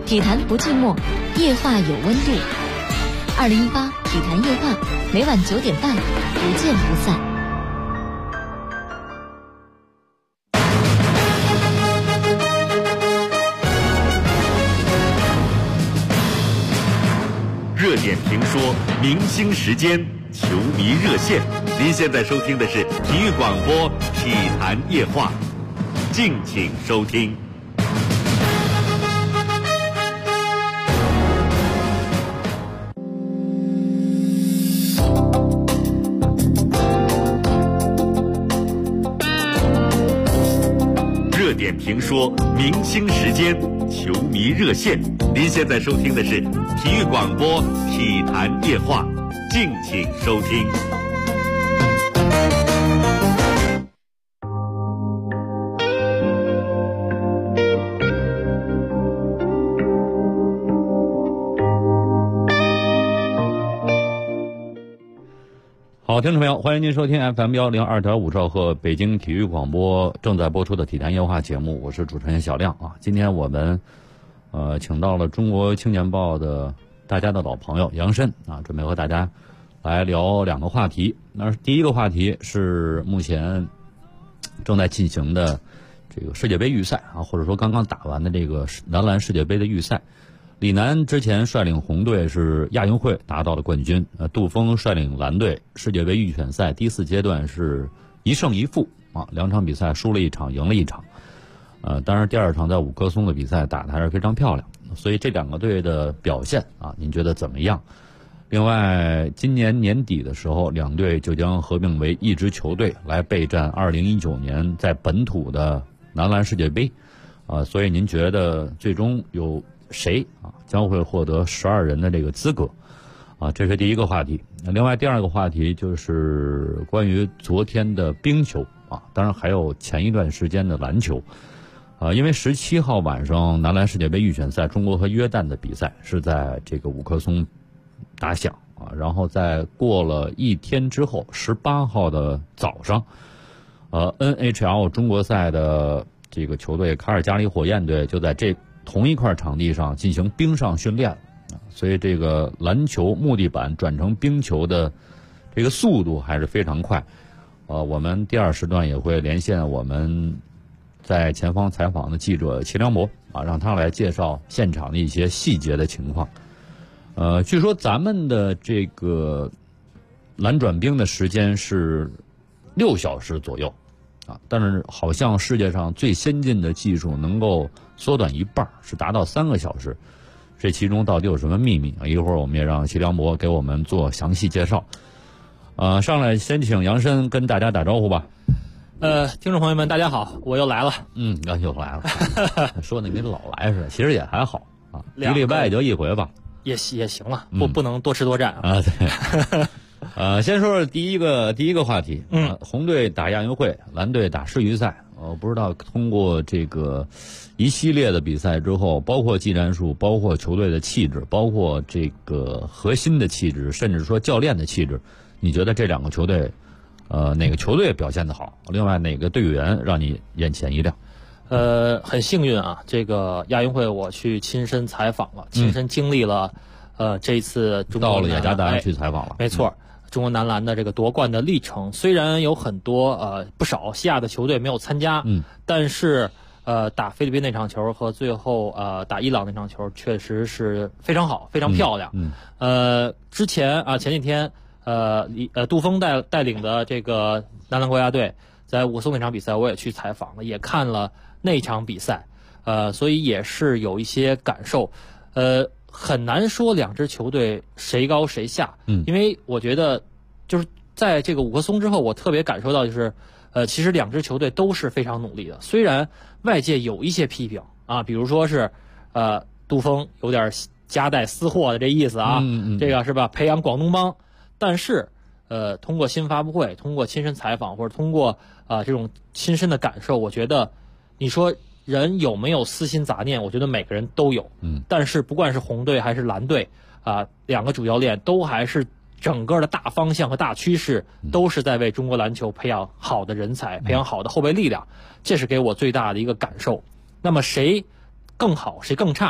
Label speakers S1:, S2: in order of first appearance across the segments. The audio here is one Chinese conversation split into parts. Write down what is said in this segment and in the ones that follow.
S1: 体坛不寂寞，夜话有温度。2018体坛夜话，每晚9点半，不见不散。
S2: 热点评说，明星时间，球迷热线。您现在收听的是体育广播体坛夜话，敬请收听。热点评说，明星时间，球迷热线。您现在收听的是体育广播体坛夜话，敬请收听。
S3: 好，听众朋友，欢迎您收听 FM102.5兆赫北京体育广播正在播出的体坛夜话节目，我是主持人小亮啊。今天我们请到了中国青年报的大家的老朋友杨申啊，准备和大家来聊两个话题。那第一个话题是目前正在进行的这个世界杯预赛啊，或者说刚刚打完的这个男篮世界杯的预赛。李楠之前率领红队是亚运会拿到了冠军，杜锋率领蓝队世界杯预选赛第4阶段是1胜1负啊，2场比赛输了1场，赢了1场。当然第2场在五棵松的比赛打得还是非常漂亮，所以这两个队的表现啊，您觉得怎么样？另外，今年年底的时候，两队就将合并为一支球队来备战2019年在本土的男篮世界杯，所以您觉得最终有谁啊将会获得12人的这个资格？啊，这是第一个话题。另外第二个话题就是关于昨天的冰球啊，当然还有前一段时间的篮球。因为17号晚上男篮世界杯预选赛中国和约旦的比赛是在这个五棵松打响啊，然后在过了一天之后18号的早上NHL 中国赛的这个球队卡尔加里火焰队就在这同一块场地上进行冰上训练，所以这个篮球木地板转成冰球的这个速度还是非常快。我们第2时段也会连线我们在前方采访的记者齐良博啊，让他来介绍现场的一些细节的情况。据说咱们的这个蓝转冰的时间是6小时左右啊，但是好像世界上最先进的技术能够缩短一半，是达到3个小时。这其中到底有什么秘密啊？一会儿我们也让齐良博给我们做详细介绍。上来先请杨申跟大家打招呼吧。
S4: 听众朋友们，大家好，我又来了。
S3: 又来了，说的跟老来似的，其实也还好啊，一礼拜也就一回吧，
S4: 也行了，不能多吃多占
S3: 啊。对，先说说第一个话题。红队打亚运会，蓝队打世预赛。我不知道通过这个一系列的比赛之后，包括技战术，包括球队的气质，包括这个核心的气质，甚至说教练的气质，你觉得这两个球队？哪个球队表现得好？另外哪个队员让你眼前一亮？
S4: 很幸运啊，这个亚运会我去亲身采访了，亲身经历了，这一次中国
S3: 到了雅加达去采访了。
S4: 没错，中国男篮的这个夺冠的历程，虽然有很多不少西亚的球队没有参加，但是打菲律宾那场球和最后打伊朗那场球确实是非常好，非常漂亮。之前前几天。杜锋带领的这个男篮国家队在五松那场比赛，我也去采访了，也看了那场比赛，所以也是有一些感受。很难说两支球队谁高谁下，因为我觉得就是在这个五棵松之后，我特别感受到就是，其实两支球队都是非常努力的，虽然外界有一些批评啊，比如说是杜锋有点夹带私货的这意思啊，这个是吧？培养广东帮。但是，通过新发布会，通过亲身采访，或者通过这种亲身的感受，我觉得，你说人有没有私心杂念？我觉得每个人都有。但是不管是红队还是蓝队，两个主教练都还是整个的大方向和大趋势，都是在为中国篮球培养好的人才，培养好的后备力量。这是给我最大的一个感受。那么谁更好，谁更差？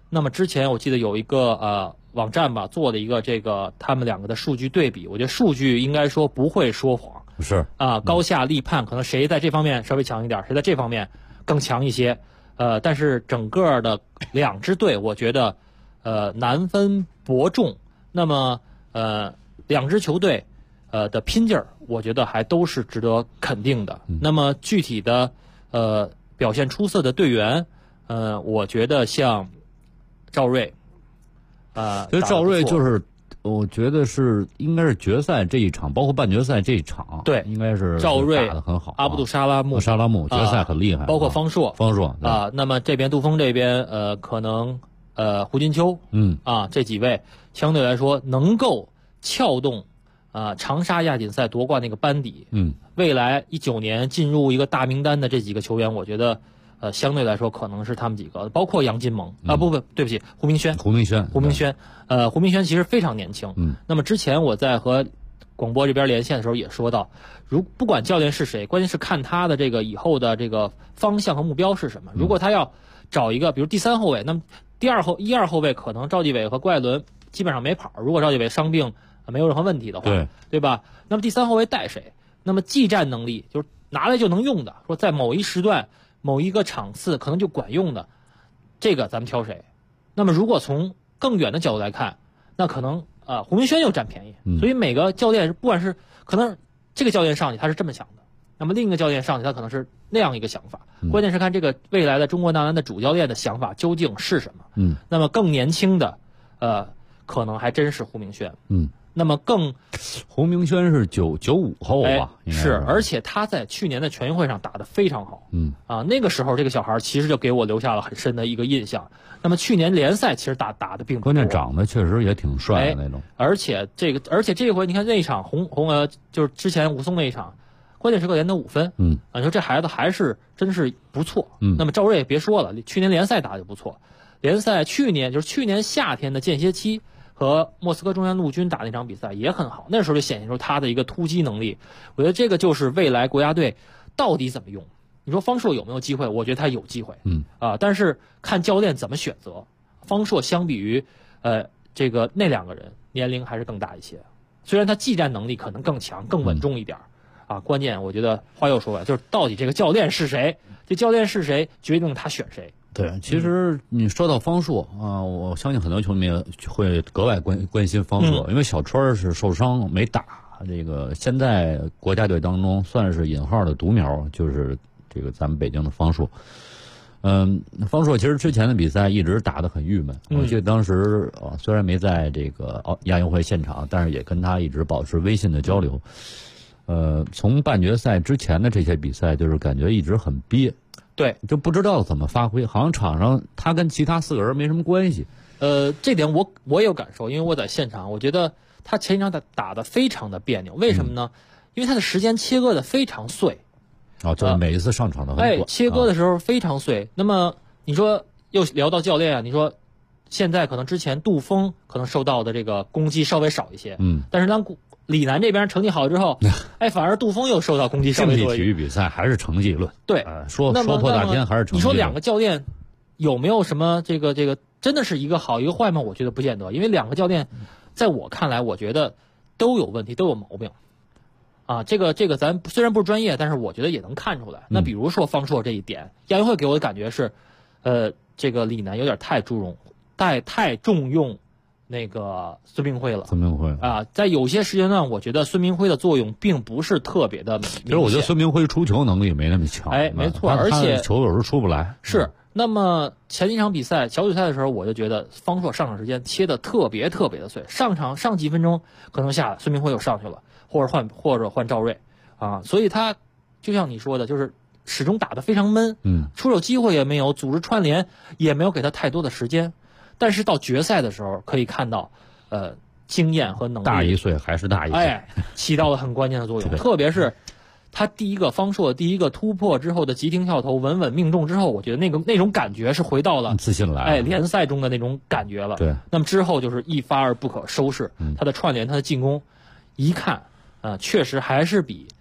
S4: 那么之前我记得有一个网站吧做了一个这个他们两个的数据对比，我觉得数据应该说不会说谎，
S3: 是
S4: 高下立判，可能谁在这方面稍微强一点，谁在这方面更强一些，但是整个的两支队我觉得难分伯仲。那么两支球队的拼劲儿，我觉得还都是值得肯定的。那么具体的表现出色的队员，我觉得像赵睿，
S3: 其实赵睿就是我觉得是应该是决赛这一场，包括半决赛这一场，
S4: 对，
S3: 应该是
S4: 赵睿
S3: 打得很好。
S4: 阿布杜沙拉木
S3: 决赛很厉害，
S4: 包括方硕
S3: 那
S4: 么这边杜锋这边可能胡金秋这几位相对来说能够撬动长沙亚锦赛夺冠那个班底，未来19年进入一个大名单的这几个球员，我觉得相对来说可能是他们几个，包括杨金蒙对不起，胡明轩，胡明轩其实非常年轻，那么之前我在和广播这边连线的时候也说到，不管教练是谁，关键是看他的这个以后的这个方向和目标是什么。如果他要找一个比如第3后卫，那么1、2后卫可能赵继伟和郭艾伦基本上没跑，如果赵继伟伤病没有任何问题的话，对吧？那么第3后卫带谁？那么技战能力就是拿来就能用的，说在某一时段某一个场次可能就管用的，这个咱们挑谁？那么如果从更远的角度来看，那可能胡明轩又占便宜，所以每个教练不管是可能这个教练上去他是这么想的，那么另一个教练上去他可能是那样一个想法，关键是看这个未来的中国男篮的主教练的想法究竟是什么。那么更年轻的可能还真是胡明轩。那么
S3: 胡明轩是95后吧？
S4: 是，而且他在去年的全运会上打得非常好。那个时候这个小孩其实就给我留下了很深的一个印象。那么去年联赛其实打得并不多，
S3: 关键长得确实也挺帅的那种。
S4: 而且这回你看那一场就是之前武松那一场，关键时刻连得5分。你说这孩子还是真是不错。那么赵睿也别说了，去年联赛打得不错，联赛去年夏天的间歇期和莫斯科中央陆军打那场比赛也很好，那时候就显现出他的一个突击能力。我觉得这个就是未来国家队到底怎么用。你说方硕有没有机会？我觉得他有机会。但是看教练怎么选择。方硕相比于这个那2个人年龄还是更大一些，虽然他技战能力可能更强、更稳重一点关键我觉得话又说回来，就是到底这个教练是谁？这教练是谁，决定他选谁。
S3: 对，其实你说到方硕我相信很多球迷会格外关心方硕，因为小春是受伤没打，这个现在国家队当中算是引号的独苗，就是这个咱们北京的方硕。方硕其实之前的比赛一直打得很郁闷，我记得当时虽然没在这个亚运会现场，但是也跟他一直保持微信的交流。从半决赛之前的这些比赛，就是感觉一直很憋。
S4: 对，
S3: 就不知道怎么发挥，好像场上他跟其他4个人没什么关系。
S4: 这点我有感受，因为我在现场，我觉得他前一场打得非常的别扭。为什么呢？因为他的时间切割的非常碎。
S3: 就是每一次上场的很短。
S4: 切割的时候非常碎。那么你说又聊到教练你说现在可能之前杜锋可能受到的这个攻击稍微少一些，但是当李楠这边成绩好之后，反而杜锋又受到攻击稍微多一点。
S3: 竞技体育比赛还是成绩论。
S4: 对，
S3: 说破大天还是成绩论。
S4: 你说2个教练有没有什么这个真的是一个好一个坏吗？我觉得不见得，因为2个教练在我看来，我觉得都有问题，都有毛病。这个咱虽然不是专业，但是我觉得也能看出来。那比如说方硕这一点，亚运会给我的感觉是，这个李楠有点太重用那个孙铭徽了。在有些时间段，我觉得孙铭徽的作用并不是特别的明显。
S3: 其实我觉得孙铭徽出球能力没那么强。
S4: 没错，而且
S3: 球有时候出不来。
S4: 是。那么前一场比赛小组赛的时候，我就觉得方硕上场时间切的特别的碎，上几分钟可能下孙铭徽又上去了，或者换赵睿所以他就像你说的，就是始终打得非常闷，出手机会也没有，组织串联也没有给他太多的时间。但是到决赛的时候可以看到经验和能力
S3: 大1岁还是大1岁，
S4: 起到了很关键的作用。特别是他方硕第一个突破之后的急停跳投稳命中之后，我觉得那种感觉是回到了
S3: 自信来
S4: 联赛中的那种感觉了。
S3: 对，
S4: 那么之后就是一发而不可收拾，他的串联他的进攻一看确实还是比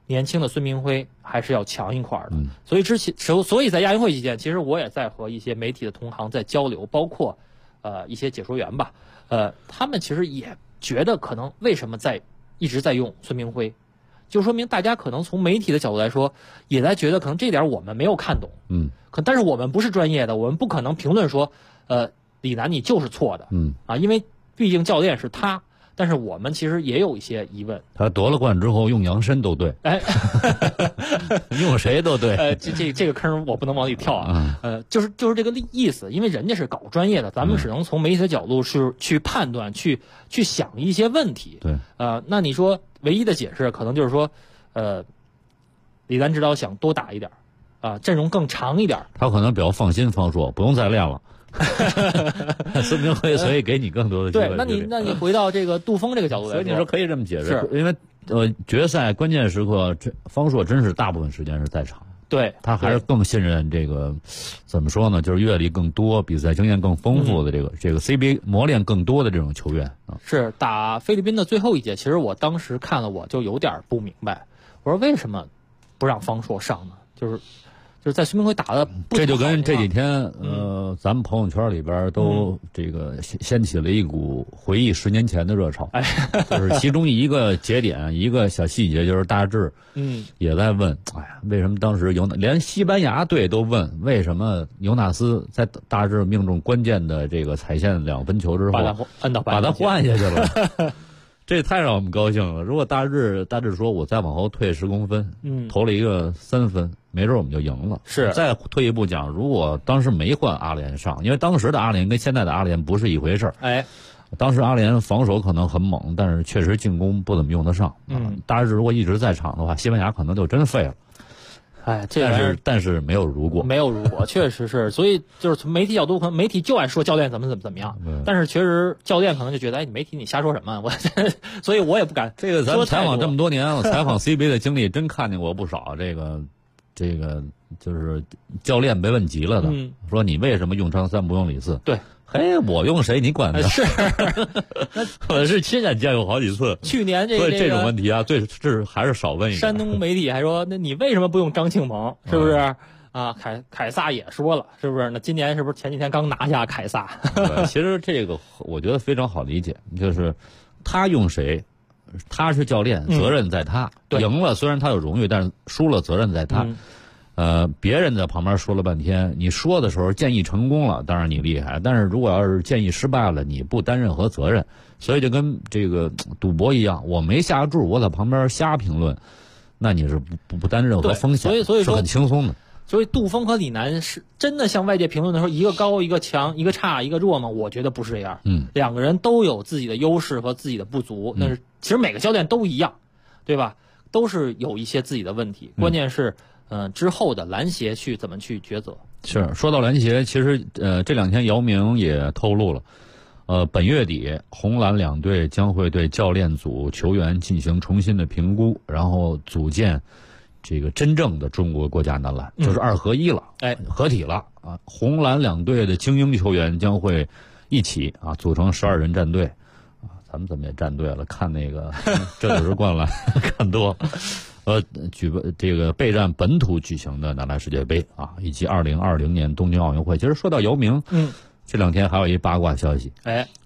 S4: 年轻的孙铭徽还是要强一块的。所以在亚运会期间，其实我也在和一些媒体的同行在交流，包括一些解说员吧，他们其实也觉得可能为什么一直在用孙铭徽，就说明大家可能从媒体的角度来说，也在觉得可能这点我们没有看懂。但是我们不是专业的，我们不可能评论说，李楠你就是错的。因为毕竟教练是他。但是我们其实也有一些疑问。
S3: 他夺了冠之后用杨申都对，用谁都对。
S4: 这个坑我不能往里跳啊。就是这个意思，因为人家是搞专业的，咱们只能从媒体的角度去判断，去想一些问题。
S3: 对。
S4: 那你说唯一的解释可能就是说，李楠指导想多打一点，阵容更长一点。
S3: 他可能比较放心方硕，不用再练了。孙铭徽所以给你更多的机会。
S4: 对，那你回到这个杜锋这个角度来说，
S3: 所以你说可以这么解释，因为决赛关键时刻，方硕真是大部分时间是在场。
S4: 对，
S3: 他还是更信任这个，怎么说呢？就是阅历更多、比赛经验更丰富的这个 CBA 磨练更多的这种球员啊。
S4: 是打菲律宾的最后一节，其实我当时看了我就有点不明白，我说为什么不让方硕上呢？就是在孙铭徽打的，
S3: 这就跟这几天咱们朋友圈里边都这个掀起了一股回忆10年前的热潮。就是其中一个节点，一个小细节，就是大致也在问，为什么当时连西班牙队都问为什么尤纳斯在大致命中关键的这个踩线2分球之后把他换下去了。这太让我们高兴了。如果大致说我再往后退10公分，投了一个3分，没准我们就赢了。
S4: 是。
S3: 再退一步讲，如果当时没换阿联上，因为当时的阿联跟现在的阿联不是一回事儿。当时阿联防守可能很猛，但是确实进攻不怎么用得上。大致如果一直在场的话，西班牙可能就真废了。但是没有如果，
S4: 确实是。所以就是从媒体角度，可能媒体就爱说教练怎么样，但是确实教练可能就觉得，媒体你瞎说什么？所以我也不敢。
S3: 这个咱们采访这么多年，我采访 CBA 的经历真看见过不少。这个就是教练被问急了的，说你为什么用张3不用李4？
S4: 对。
S3: 嘿，我用谁你管呢？
S4: 是，
S3: 我是亲眼见过好几次。
S4: 去年
S3: 所以这种问题啊，这还是少问一点。
S4: 山东媒体还说，那你为什么不用张庆鹏？是不是？凯撒也说了，是不是？那今年是不是前几天刚拿下凯撒？
S3: 其实这个我觉得非常好理解，就是他用谁，他是教练，责任在他。赢了虽然他有荣誉，但是输了责任在他。别人在旁边说了半天，你说的时候建议成功了，当然你厉害，但是如果要是建议失败了，你不担任何责任。所以就跟这个赌博一样，我没下注，我在旁边瞎评论，那你是不担任何风险，
S4: 所以
S3: 是很轻松的。
S4: 所以杜锋和李楠是真的像外界评论的时候，一个高一个强，一个差一个弱吗？我觉得不是这样。两个人都有自己的优势和自己的不足，但是其实每个教练都一样，对吧？都是有一些自己的问题，关键是之后的篮协去怎么去抉择。
S3: 是，说到篮协，其实这2天姚明也透露了，本月底红蓝两队将会对教练组球员进行重新的评估，然后组建这个真正的中国国家男篮，就是2合1了，合体了啊！红蓝两队的精英球员将会一起组成12人战队咱们怎么也站队了？看那个这就是灌篮看多。这个备战本土举行的男篮世界杯以及2020年东京奥运会。其实说到姚明，这2天还有一八卦消息，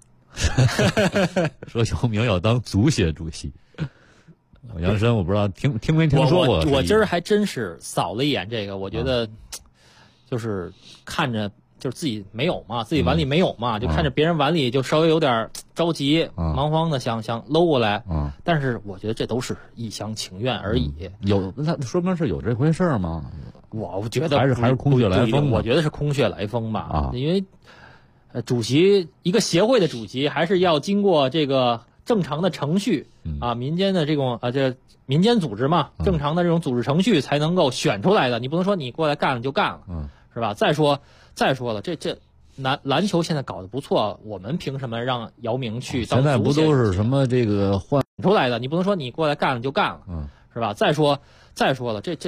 S3: 说姚明要当足协主席。杨申，我不知道听没听说过。
S4: 我今儿还真是扫了一眼这个，我觉得就是看着就是自己没有嘛，自己碗里没有嘛，就看着别人碗里就稍微有点着急，忙慌的想搂过来。但是我觉得这都是一厢情愿而已。
S3: 那说明是有这回事吗？
S4: 我觉得
S3: 还是空穴来风。
S4: 我觉得是空穴来风吧。因为主席一个协会的主席还是要经过这个正常的程序民间的这种这民间组织嘛，正常的这种组织程序才能够选出来的。你不能说你过来干了就干了，是吧？再说了，这篮球现在搞得不错，我们凭什么让姚明去当？
S3: 现在不都是什么这个换
S4: 出来的？你不能说你过来干了就干了，是吧？再说了，这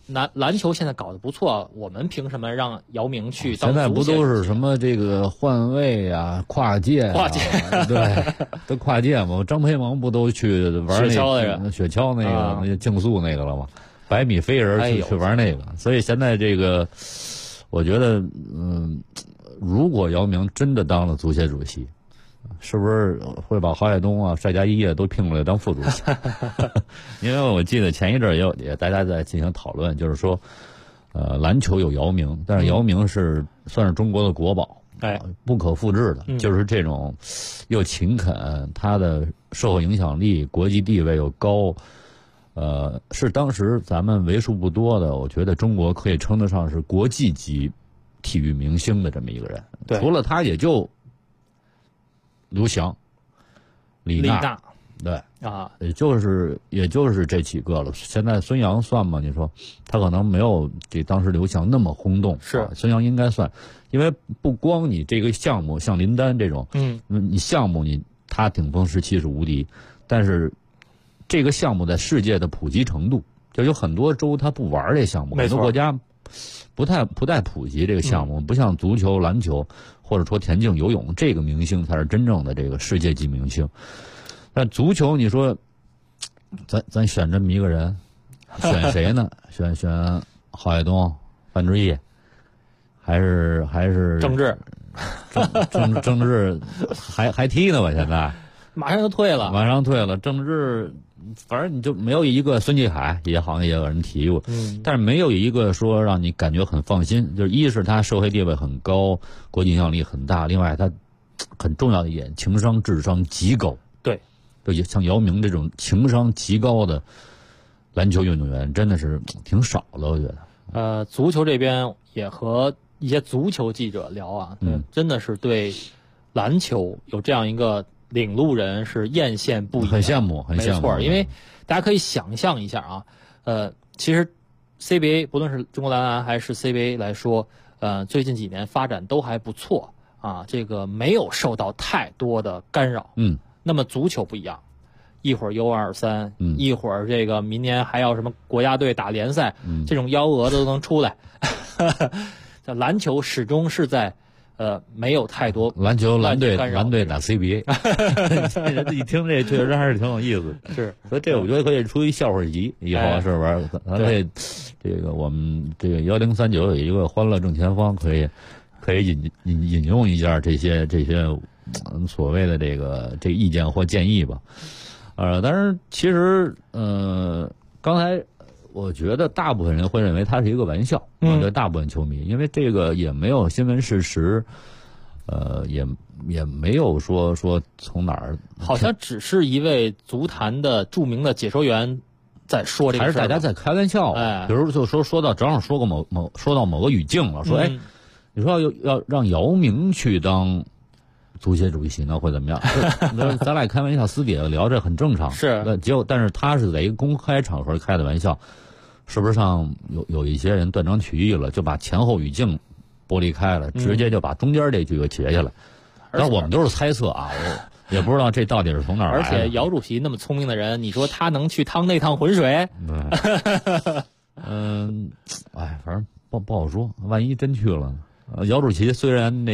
S4: 篮球现在搞得不错，我们凭什么让姚明去当？
S3: 现在不都是什么这个换位啊、跨界对，都跨界嘛。张培萌不都去玩雪橇那个竞速那个了吗？100米飞人去玩那个。所以现在这个，我觉得，如果姚明真的当了足协主席，是不是会把郝海东啊、单佳一啊都聘过来当副主席？因为我记得前一阵也大家在进行讨论，就是说，篮球有姚明，但是姚明算是中国的国宝，不可复制的，就是这种又勤恳，他的社会影响力、国际地位又高，是当时咱们为数不多的，我觉得中国可以称得上是国际级体育明星的这么一个人。除了他，也就刘翔、李娜，对啊，也就是这几个了。现在孙杨算吗？你说他可能没有这当时刘翔那么轰动，
S4: 是
S3: 孙杨应该算，因为不光你这个项目像林丹这种，你项目他顶峰时期是无敌，但是这个项目在世界的普及程度，就有很多州他不玩这项目，很多国家不太普及这个项目，不像足球、篮球或者说田径、游泳，这个明星才是真正的这个世界级明星。但足球，你说咱选这么一个人，选谁呢？选郝海东、范志毅，还是
S4: 郑智？
S3: 郑智还踢呢吧？现在
S4: 马上就退了，郑智。反正你就没有一个孙继海，也好像也有人提过，但是没有一个说让你感觉很放心。就是一是他社会地位很高，国际影响力很大，另外他很重要的一点，情商智商极高。 对，
S3: 就像姚明这种情商极高的篮球运动员，真的是挺少的，我觉得。
S4: 足球这边也和一些足球记者聊啊，真的是对篮球有这样一个领路人是艳羡不已，
S3: 很羡慕，
S4: 没错。因为大家可以想象一下啊，其实 CBA 不论是中国男篮还是 CBA 来说，最近几年发展都还不错啊，这个没有受到太多的干扰。那么足球不一样，一会儿 U23，一会儿这个明年还要什么国家队打联赛，这种幺蛾子都能出来。篮球始终是在。没有太多
S3: 篮球蓝队打 CBA， 一听这确实还是挺有意思。
S4: 是，
S3: 所以这我觉得可以出一笑话集，以后是不是？咱可以这个我们这个1039有一个欢乐正前方，可以引用一下这些所谓的这意见或建议吧。但是其实刚才。我觉得大部分人会认为它是一个玩笑，我觉得大部分球迷，因为这个也没有新闻事实，也没有说从哪儿，
S4: 好像只是一位足坛的著名的解说员在说这个事，
S3: 还是大家在开玩笑。比如就说到正好说到某个语境了，说你说要让姚明去当足协主席呢，会怎么样？咱俩开玩笑，私底下聊这很正常。
S4: 是，
S3: 但是他是在一个公开场合开的玩笑。是不是上有一些人断章取义了，就把前后语境剥离开了，直接就把中间这句给截下来？但我们都是猜测啊，也不知道这到底是从哪儿来的。
S4: 而且姚主席那么聪明的人，你说他能去趟那趟浑水？
S3: 反正不好说，万一真去了。姚主席虽然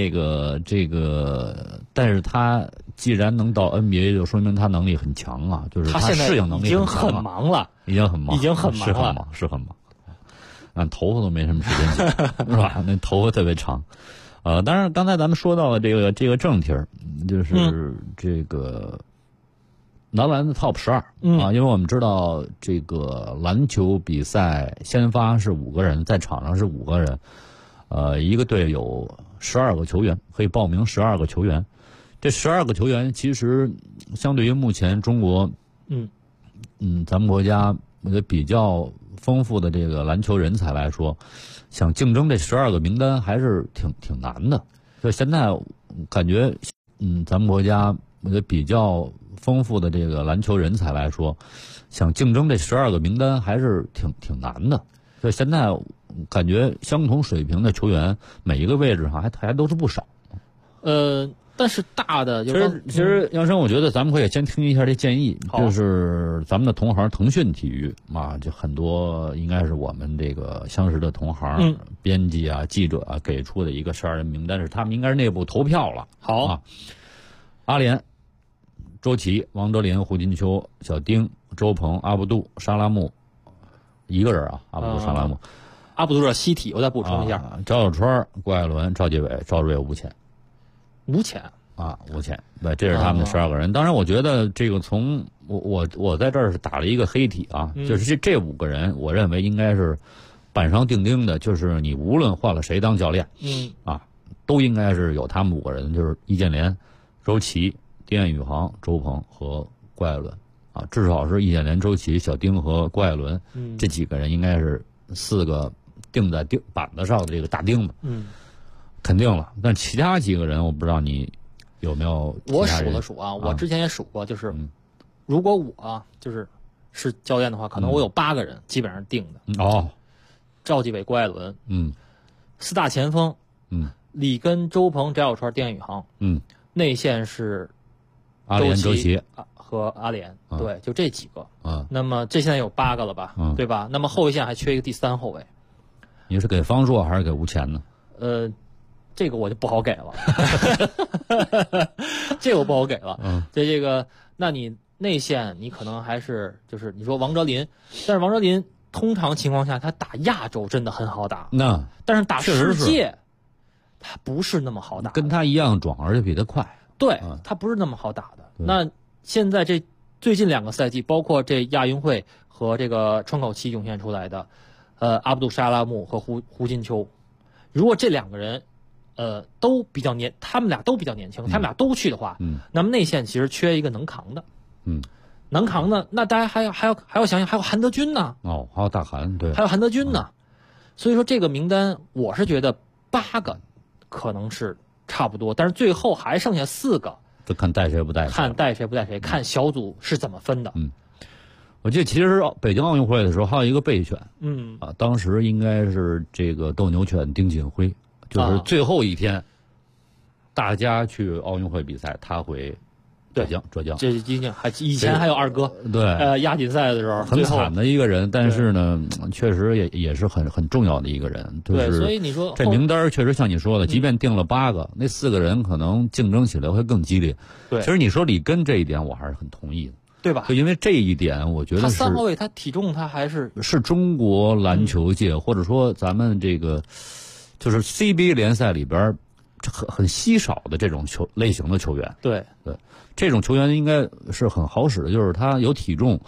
S3: 但是他既然能到 NBA， 就说明他能力很强啊，就是他适应能力很强，
S4: 已经很忙了，
S3: 已经很忙了，是很忙。头发都没什么时间剪，是吧？那头发特别长。当然，刚才咱们说到了这个正题儿，就是这个男篮的 Top 12因为我们知道这个篮球比赛先发是5个人，在场上是5个人。一个队有12个球员，可以报名12个球员。这12个球员其实相对于目前中国，咱们国家我觉得比较丰富的这个篮球人才来说，想竞争这12个名单还是挺难的。所以现在感觉，咱们国家我觉得比较丰富的这个篮球人才来说，想竞争这12个名单还是挺难的。所以现在感觉相同水平的球员，每一个位置上还都是不少。
S4: 但是大的就
S3: 其实杨生，我觉得咱们可以先听一下这建议，就是咱们的同行腾讯体育啊，就很多应该是我们这个相识的同行、编辑啊、记者啊给出的一个12人名单，是他们应该是内部投票了。
S4: 好
S3: 啊，阿联、周琦、王哲林、胡金秋、小丁、周鹏、阿卜杜、沙拉木，一个人啊，阿卜杜、沙拉木。
S4: 阿卜杜是西体，我再补充一下，
S3: 赵小川、郭艾伦、赵继伟、赵睿、吴潜。
S4: 吴潜
S3: 啊，吴潜，对，这是他们的12个人。当然，我觉得这个从我在这儿是打了一个黑体啊，就是这5个人，我认为应该是板上钉钉的，就是你无论换了谁当教练，都应该是有他们5个人，就是易建联、周琦、丁彦雨航、周鹏和郭艾伦啊，至少是易建联、周琦、小丁和郭艾伦，这几个人应该是4个钉在板子上的这个大钉子，肯定了。但其他几个人，我不知道你有没有？
S4: 我数了数啊，我之前也数过，就是如果我是教练的话，可能我有8个人基本上定的。
S3: 哦，
S4: 赵继伟、郭艾伦，4大前锋，里根、周鹏、翟小川、丁彦雨航，内线是
S3: 阿联、周琦
S4: 和阿联，对，就这几个。那么这现在有8个了吧，对吧？那么后卫线还缺一个第3后卫。
S3: 你是给方硕还是给吴潜呢？
S4: 这个我就不好给了，这个我不好给了。这个，那你内线你可能还是就是你说王哲林，但是王哲林通常情况下他打亚洲真的很好打，但是打世界他不是那么好打，
S3: 跟他一样壮，而且比他快。
S4: 对，他不是那么好打的。那现在这最近2个赛季，包括这亚运会和这个窗口期涌现出来的，阿卜杜沙拉木和胡金秋，如果这2个人。都比较他们俩都比较年轻，他们俩都去的话，那么内线其实缺一个能扛的，能扛的，那大家还要想想，还有韩德君呢，
S3: 还有大韩，对，
S4: 还有韩德君呢，所以说这个名单我是觉得8个可能是差不多，但是最后还剩下4个，
S3: 就看带谁不带谁，
S4: 看小组是怎么分的。
S3: 我记得其实北京奥运会的时候还有一个备选，当时应该是这个斗牛犬丁锦辉。就是最后一天，大家去奥运会比赛，他回浙江。
S4: 这以前还有二哥，
S3: 对，
S4: 亚锦赛的时候
S3: 很惨的一个人，但是呢，确实也是很重要的一个人。
S4: 对，所以你说
S3: 这名单确实像你说的，即便定了8个，那4个人可能竞争起来会更激烈。
S4: 对，
S3: 其实你说里根这一点，我还是很同意的。
S4: 对吧？
S3: 就因为这一点，我觉得
S4: 他3号位，他体重他还是
S3: 中国篮球界，或者说咱们这个。就是 CBA 联赛里边很稀少的这种类型的球员，
S4: 对，
S3: 这种球员应该是很好使的，就是他有体重，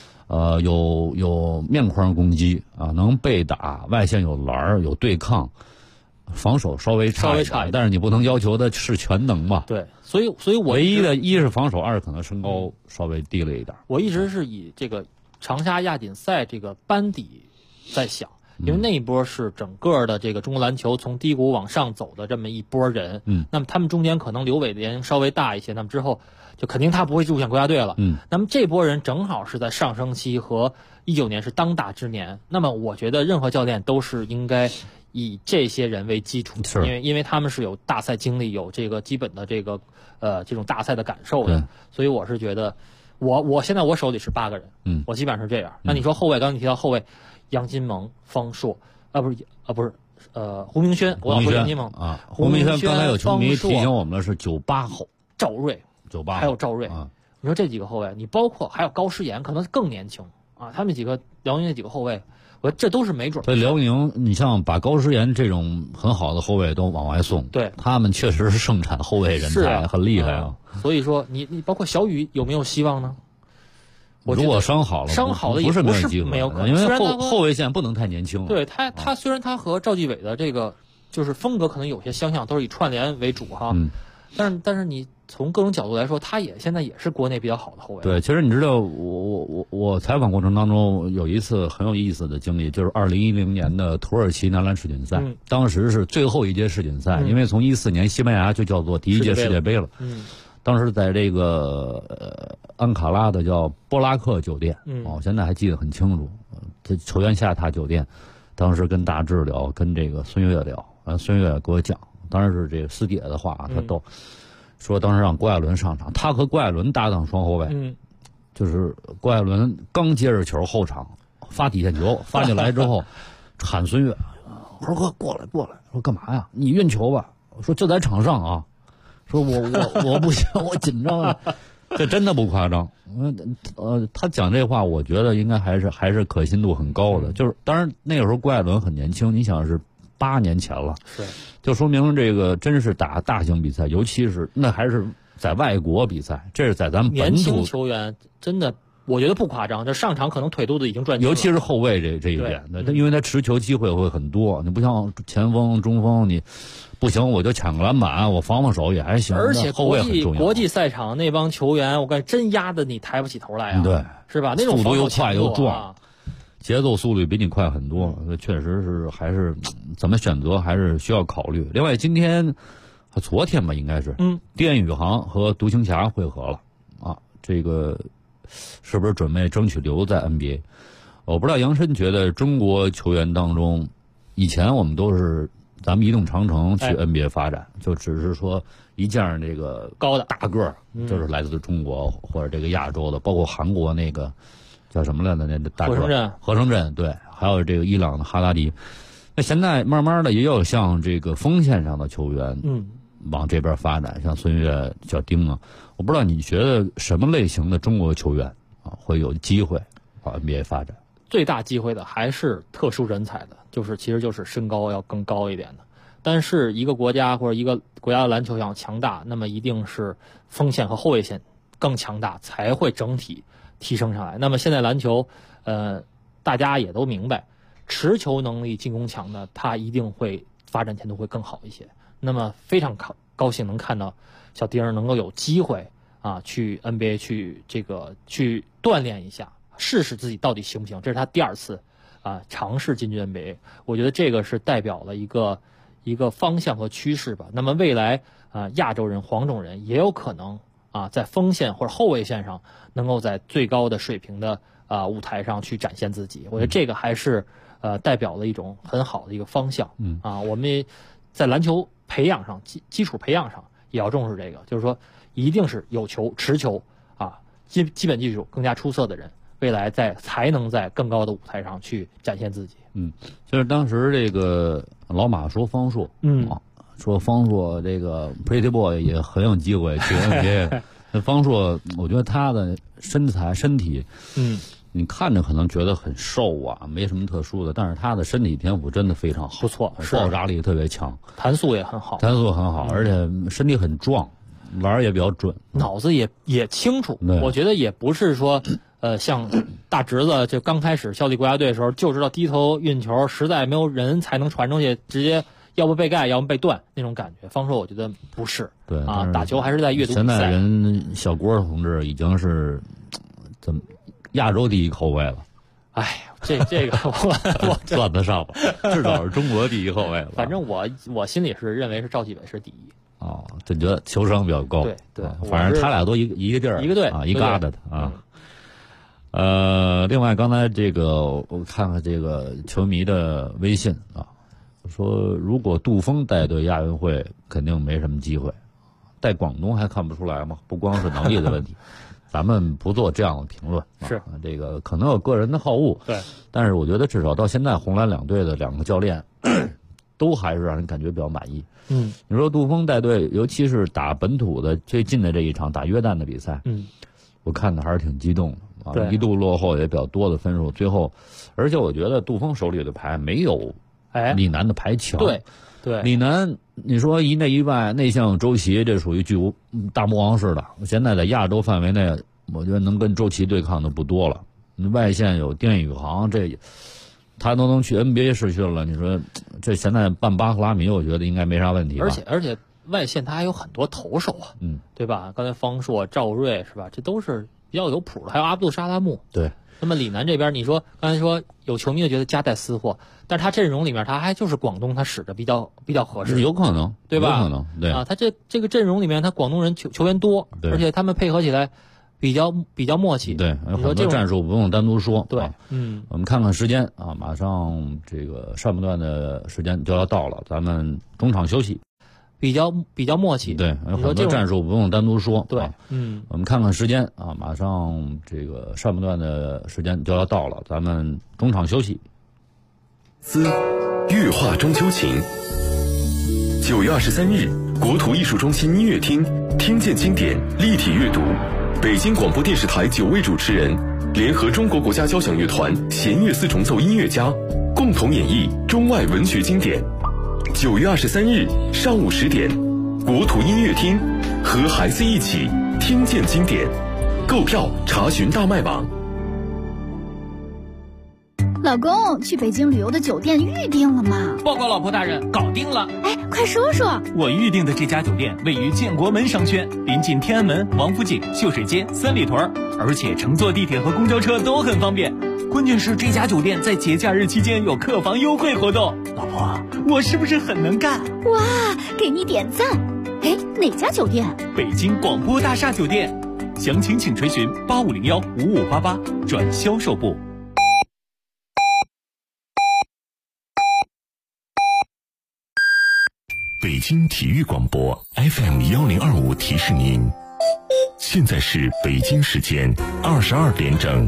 S3: 有面框攻击啊，能被打，外线有篮有对抗，防守稍微差一点，但是你不能要求的是全能嘛。
S4: 对，所以我
S3: 唯一的一是防守，2可能身高稍微低了一点。
S4: 我一直是以这个长沙亚锦赛这个班底在想。因为那一波是整个的这个中国篮球从低谷往上走的这么一波人，那么他们中间可能刘伟的年龄稍微大一些，那么之后就肯定他不会入选国家队了，那么这波人正好是在上升期和19年是当打之年，那么我觉得任何教练都是应该以这些人为基础，因为他们是有大赛经历，有这个基本的这个这种大赛的感受的，所以我是觉得我现在我手里是8个人，我基本上是这样。那你说后卫，刚才你提到后卫。杨金蒙、方硕，不是，胡明轩，我要说杨金蒙
S3: 啊，胡明轩刚才有球迷提醒我们了，是98后，
S4: 赵睿
S3: ，98
S4: 还有赵睿啊。你说这几个后卫，你包括还有高诗岩，可能更年轻啊。他们几个辽宁那几个后卫，我这都是没准。
S3: 对辽宁，你像把高诗岩这种很好的后卫都往外送，
S4: 对
S3: 他们确实是盛产后卫人才，很厉害啊。
S4: 所以说，你包括小雨有没有希望呢？
S3: 如果伤好了
S4: 也
S3: 不是没
S4: 有可能，
S3: 因为后卫线不能太年轻。
S4: 对他虽然他和赵继伟的这个就是风格可能有些相像，都是以串联为主哈，但是你从各种角度来说，他现在也是国内比较好的后卫。
S3: 对，其实你知道我采访过程当中有一次很有意思的经历，就是2010年的土耳其男篮世锦赛，当时是最后一届世锦赛，因为从14年西班牙就叫做第1届世界杯了。当时在这个安卡拉的叫波拉克酒店，我现在还记得很清楚。这球员下榻酒店，当时跟大志聊，跟这个孙悦聊，孙悦给我讲，当然是这个私底下的话，他都说当时让郭艾伦上场，他和郭艾伦搭档双后卫，就是郭艾伦刚接着球后场发底线球发进来之后，喊孙悦，我说哥过来，说干嘛呀？你运球吧。我说就在场上啊，说我不行，我紧张啊。这真的不夸张，他讲这话，我觉得应该还是可信度很高的。就是当然那个时候郭艾伦很年轻，你想是8年前了，
S4: 是，
S3: 就说明这个真是打大型比赛，尤其是那还是在外国比赛，这是在咱们本土
S4: 年轻球员真的。我觉得不夸张，这上场可能腿肚子已经转筋了，
S3: 尤其是后卫这一点，因为他持球机会会很多，你不像前锋、中锋，你不行我就抢个篮板，我防守也还行。
S4: 而且
S3: 后卫很重要。
S4: 国际赛场那帮球员，我感觉真压得你抬不起头来啊，
S3: 对，
S4: 是吧？那种
S3: 速度又快又壮，
S4: 啊，
S3: 节奏速率比你快很多，确实是还是怎么选择还是需要考虑。另外，今天昨天吧，应该是滇宇航和独行侠会合了啊，这个。是不是准备争取留在 NBA？ 我不知道杨申觉得中国球员当中，以前我们都是咱们移动长城去 NBA 发展，就只是说一件这个
S4: 高的
S3: 大个儿，就是来自中国或者这个亚洲的，包括韩国那个叫什么来着？那大个合成阵对，还有这个伊朗的哈达迪。那现在慢慢的也有像这个锋线上的球员，往这边发展，像孙悦、小丁啊。我不知道你觉得什么类型的中国球员啊会有机会啊 NBA 发展？
S4: 最大机会的还是特殊人才的，其实就是身高要更高一点的。但是一个国家或者一个国家的篮球想强大，那么一定是锋线和后卫线更强大，才会整体提升上来。那么现在篮球，大家也都明白，持球能力、进攻强的，他一定会发展前途会更好一些。那么非常高兴能看到小丁能够有机会啊，去 NBA 去锻炼一下，试试自己到底行不行。这是他第2次啊尝试进军 NBA， 我觉得这个是代表了一个方向和趋势吧。那么未来啊，亚洲人、黄种人也有可能啊，在锋线或者后卫线上能够在最高的水平的舞台上去展现自己。我觉得这个还是代表了一种很好的一个方向。我们在篮球培养上基础培养上也要重视这个，就是说一定是有球持球啊，基本技术更加出色的人，未来才能在更高的舞台上去展现自己。
S3: 就是当时这个老马说方硕，说方硕这个 Pretty Boy 也很有机会去 NBA。那方硕，我觉得他的身体，你看着可能觉得很瘦啊，没什么特殊的，但是他的身体天赋真的非常好，
S4: 不错，
S3: 爆炸力特别强，
S4: 弹速也很好，
S3: 而且身体很壮，玩也比较准，
S4: 脑子也清楚。我觉得也不是说像大侄子就刚开始效力国家队的时候就知道低头运球，实在没有人才能传出去，直接要不被盖要不被断那种感觉。方硕我觉得不是，
S3: 对
S4: 啊，打球还是在阅读比赛。
S3: 现在人小郭同志已经是怎么亚洲第一后卫了。
S4: 哎，这个我
S3: 算得上吧，至少是中国第一后卫了。
S4: 反正我心里是认为是赵继伟是第一。
S3: 哦，就觉得球商比较高。
S4: 对，
S3: 反正他俩都一个地儿，
S4: 一个队
S3: 啊，一疙瘩的啊。另外刚才这个我看看这个球迷的微信啊，说如果杜锋带队亚运会肯定没什么机会，带广东还看不出来吗？不光是能力的问题。咱们不做这样的评论，
S4: 是
S3: 这个可能有个人的好恶，
S4: 对，
S3: 但是我觉得至少到现在红蓝两队的2个教练都还是让人感觉比较满意。你说杜锋带队，尤其是打本土的最近的这一场打约旦的比赛，我看的还是挺激动的啊，一度落后也比较多的分数，最后，而且我觉得杜锋手里的牌没有李楠的牌强，
S4: 对，
S3: 李楠，你说一内一外，内向周琦，这属于巨无大魔王式的。现在在亚洲范围内，我觉得能跟周琦对抗的不多了。外线有滇宇航，这他都能去 NBA 试训了。你说这现在办巴克拉米，我觉得应该没啥问题吧。
S4: 而且外线他还有很多投手啊，对吧？刚才方硕、赵睿是吧？这都是比较有谱的，还有阿卜杜沙拉木。
S3: 对。
S4: 那么李楠这边，你说刚才说有球迷就觉得夹带私货，但是他阵容里面他还就是广东他使的比较合适，
S3: 有可能，
S4: 对吧？
S3: 有可能，对
S4: 啊，他这个阵容里面他广东人球员多，而且他们配合起来比较默契。
S3: 对，有很多战术不用单独说。
S4: 对，
S3: 我们看看时间啊，马上这个上半段的时间就要到了，咱们中场休息。
S4: 比较默契。
S3: 对，有很多战术不用单独说。
S4: 对，
S3: 我们看看时间啊，马上这个上半段的时间就要到了，咱们中场休息。
S5: 乐话中秋情。9月23日，国土艺术中心音乐厅，听见经典立体阅读，北京广播电视台9位主持人联合中国国家交响乐团弦乐四重奏音乐家，共同演绎中外文学经典。9月23日上午10点，国土音乐厅，和孩子一起听见经典。购票查询大麦网。
S6: 老公，去北京旅游的酒店预定了吗？
S7: 报告老婆大人，搞定了。
S6: 哎，快说说。
S7: 我预定的这家酒店位于建国门商圈，临近天安门、王府井、秀水街、三里屯，而且乘坐地铁和公交车都很方便。关键是这家酒店在节假日期间有客房优惠活动。老婆，我是不是很能干？
S6: 哇，给你点赞。哎，哪家酒店？
S7: 北京广播大厦酒店。详情请垂询8501-5588转销售部。
S5: 北京体育广播 FM1025提示您，现在是北京时间22点整。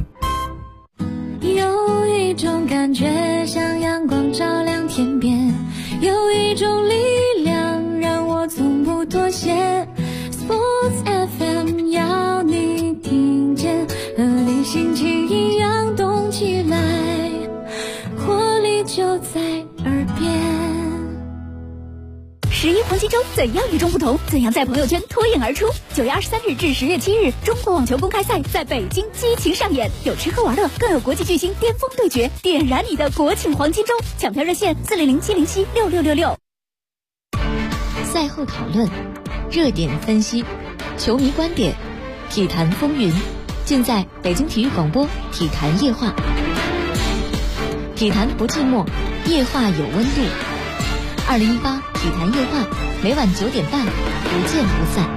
S8: 有一种感觉像阳光照亮天边，有一种力量让我从不妥协。 Sports FM 要你听见，和你心情一样动起来，活力就在耳边。
S6: 11黄金周怎样与众不同？怎样在朋友圈脱颖而出？9月23日至10月7日，中国网球公开赛在北京激情上演，有吃喝玩乐，更有国际巨星巅峰对决，点燃你的国庆黄金周！抢票热线400-707-6666。
S1: 赛后讨论，热点分析，球迷观点，体坛风云，尽在北京体育广播体坛夜话。体坛不寂寞，夜话有温度。2018体坛夜话，每晚9点半，不见不散。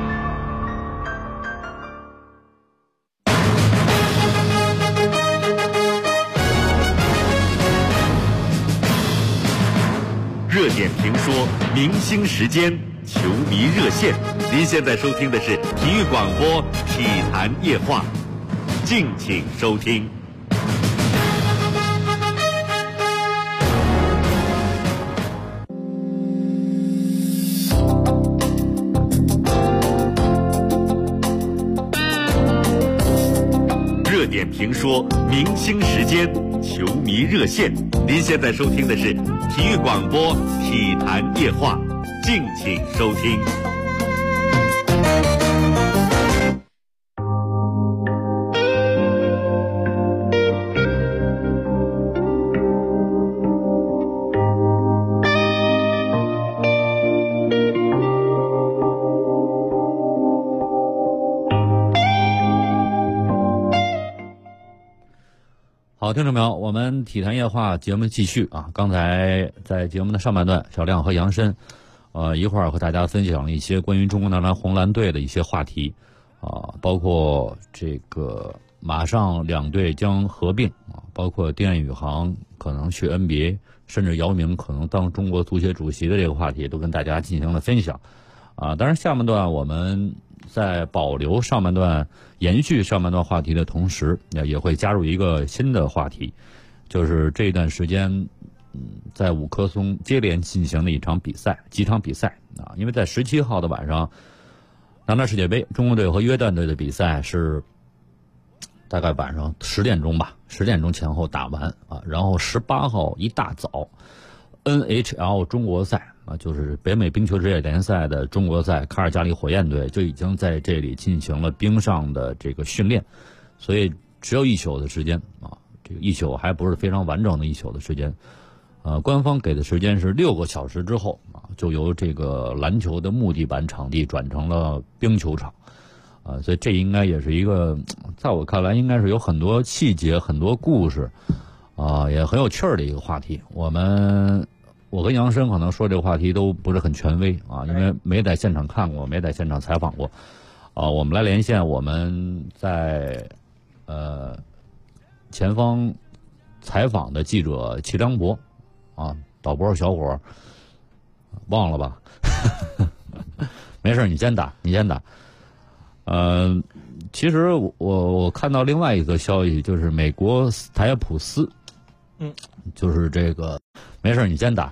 S2: 热点评说，明星时间，球迷热线。您现在收听的是体育广播体坛夜话，敬请收听。热点评说，明星时间，球迷热线。您现在收听的是体育广播体坛夜话，敬请收听。
S3: 好，听众朋友，我们体坛夜话节目继续啊。刚才在节目的上半段，小亮和杨申，一块儿和大家分享了一些关于中国男篮红蓝队的一些话题，包括这个马上两队将合并啊，包括丁彦雨航可能去 NBA， 甚至姚明可能当中国足协主席的这个话题，都跟大家进行了分享啊。当然，下半段我们在保留上半段、延续上半段话题的同时，也会加入一个新的话题，就是这一段时间，在五棵松接连进行了几场比赛啊。因为在17号的晚上，男篮世界杯，中国队和约旦队的比赛是大概晚上10点钟吧，10点钟前后打完啊。然后18号一大早 ，NHL 中国赛。就是北美冰球职业联赛的中国赛，卡尔加里火焰队就已经在这里进行了冰上的这个训练，所以只有1宿的时间啊，这个1宿还不是非常完整的1宿的时间，官方给的时间是6个小时之后啊，就由这个篮球的木地板场地转成了冰球场，所以这应该也是一个，在我看来应该是有很多细节、很多故事，也很有趣儿的一个话题。我跟杨申可能说这个话题都不是很权威啊，因为没在现场看过，没在现场采访过。我们来连线我们在前方采访的记者齐良博啊，导播小伙忘了吧？ 没事，你先打。其实我看到另外一个消息，就是美国斯台普斯，就是这个，没事，你先打。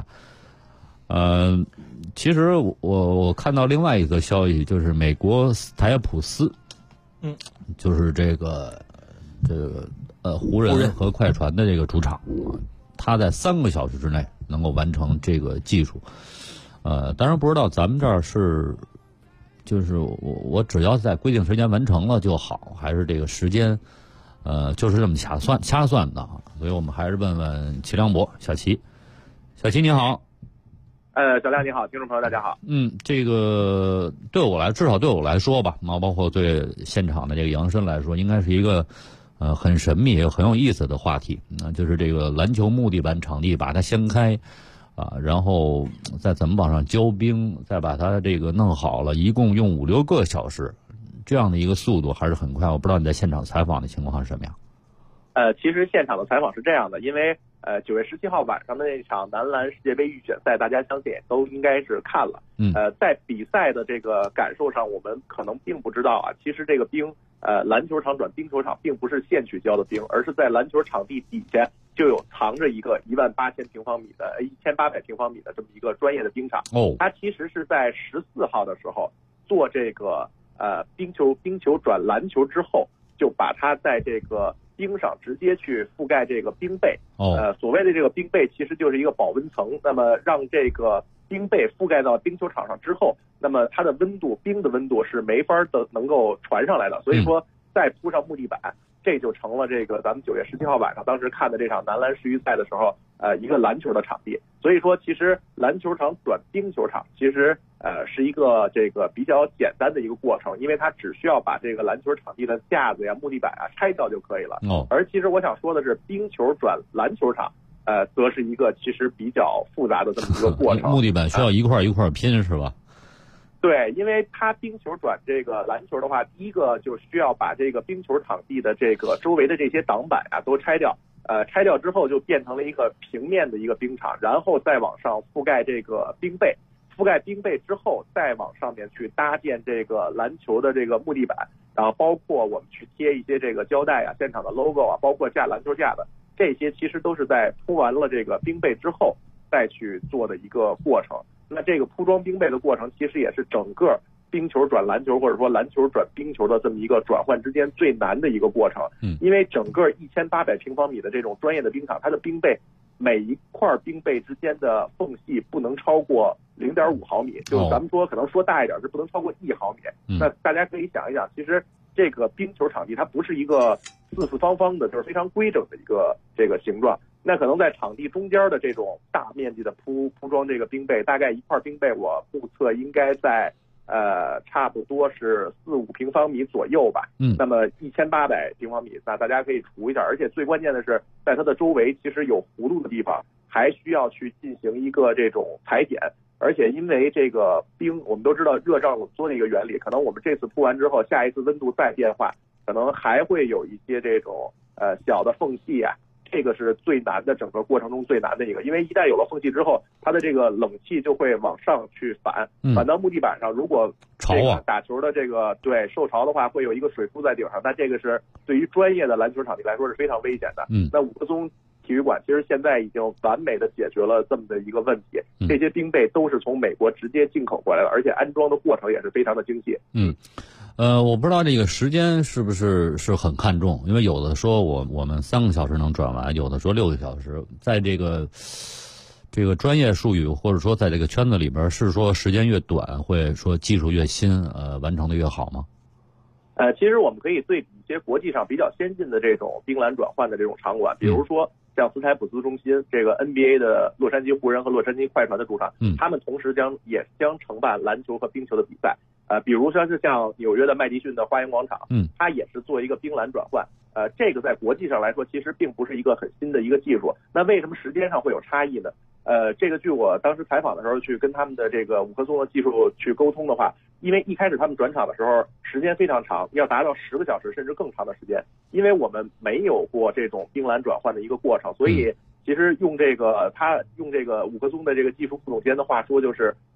S3: 其实我看到另外一个消息，就是美国斯台普斯，就是这个湖人和快船的这个主场，他在3个小时之内能够完成这个技术。当然不知道咱们这儿是，就是我只要在规定时间完成了就好，还是这个时间，就是这么掐算的。所以我们还是问问齐良博，小齐你好。
S9: 小亮你好，听众朋友大家好。
S3: 这个至少对我来说吧，包括对现场的这个杨申来说，应该是一个很神秘也很有意思的话题。就是这个篮球木地板场地把它掀开然后再怎么往上浇冰，再把它这个弄好了，一共用5-6个小时，这样的一个速度还是很快。我不知道你在现场采访的情况是什么样。
S9: 其实现场的采访是这样的，因为9月17号晚上的那场男篮世界杯预选赛，大家相信也都应该是看了。在比赛的这个感受上，我们可能并不知道其实这个冰，篮球场转冰球场并不是现取浇的冰，而是在篮球场地底下就有藏着一个18000平方米的1800平方米的这么一个专业的冰场。它其实是在14号的时候做这个冰球转篮球之后，就把它在这个冰上直接去覆盖这个冰被。所谓的这个冰被其实就是一个保温层，那么让这个冰被覆盖到冰球场上之后，那么它的温度，冰的温度是没法能够传上来的，所以说再铺上木地板，这就成了这个咱们9月17号晚上当时看的这场男篮世预赛的时候，一个篮球的场地。所以说其实篮球场转冰球场其实是一个这个比较简单的一个过程，因为它只需要把这个篮球场地的架子呀、木地板拆掉就可以了。而其实我想说的是，冰球转篮球场则是一个其实比较复杂的这么一个过程。
S3: 木地板需要一块一块拼是吧？
S9: 对，因为它冰球转这个篮球的话，第一个就需要把这个冰球场地的这个周围的这些挡板都拆掉，拆掉之后就变成了一个平面的一个冰场，然后再往上覆盖这个冰被，覆盖冰被之后再往上面去搭建这个篮球的这个木地板，然后包括我们去贴一些这个胶带现场的 logo 包括架篮球架的，这些其实都是在铺完了这个冰被之后再去做的一个过程。那这个铺装冰被的过程其实也是整个冰球转篮球或者说篮球转冰球的这么一个转换之间最难的一个过程。因为整个1800平方米的这种专业的冰场，它的冰被每一块冰被之间的缝隙不能超过0.5毫米，就是咱们说可能说大一点是不能超过1毫米。那大家可以想一想，其实这个冰球场地它不是一个四四方方的，就是非常规整的一个这个形状。那可能在场地中间的这种大面积的铺装这个冰被，大概一块冰被我目测应该在差不多是4-5平方米左右吧。那么1800平方米，那大家可以除一下。而且最关键的是，在它的周围其实有弧度的地方，还需要去进行一个这种裁剪。而且因为这个冰，我们都知道热胀冷缩的一个原理，可能我们这次铺完之后，下一次温度再变化，可能还会有一些这种小的缝隙这个是最难的，整个过程中最难的一个。因为一旦有了缝隙之后，它的这个冷气就会往上去反到木地板上。如果这个打球的这个受潮的话，会有一个水珠在顶上，那这个是对于专业的篮球场地来说是非常危险的。那五棵松体育馆其实现在已经完美的解决了这么的一个问题。这些冰被都是从美国直接进口过来的，而且安装的过程也是非常的精细。
S3: 我不知道这个时间是不是很看重，因为有的说我们3个小时能转完，有的说6个小时。在这个专业术语或者说在这个圈子里边，是说时间越短会说技术越新，完成的越好吗？
S9: 其实我们可以对比一些国际上比较先进的这种冰篮转换的这种场馆，比如说像斯台普斯中心，这个 NBA 的洛杉矶湖人和洛杉矶快船的主场，他们同时将承办篮球和冰球的比赛。比如说是像纽约的麦迪逊的花园广场，它也是做一个冰篮转换。这个在国际上来说，其实并不是一个很新的一个技术。那为什么时间上会有差异呢？这个据我当时采访的时候去跟他们的这个五棵松的技术去沟通的话，因为一开始他们转场的时候时间非常长，要达到10个小时甚至更长的时间，因为我们没有过这种冰篮转换的一个过程，所以其实用这个五棵松的这个技术副总监的话说，就是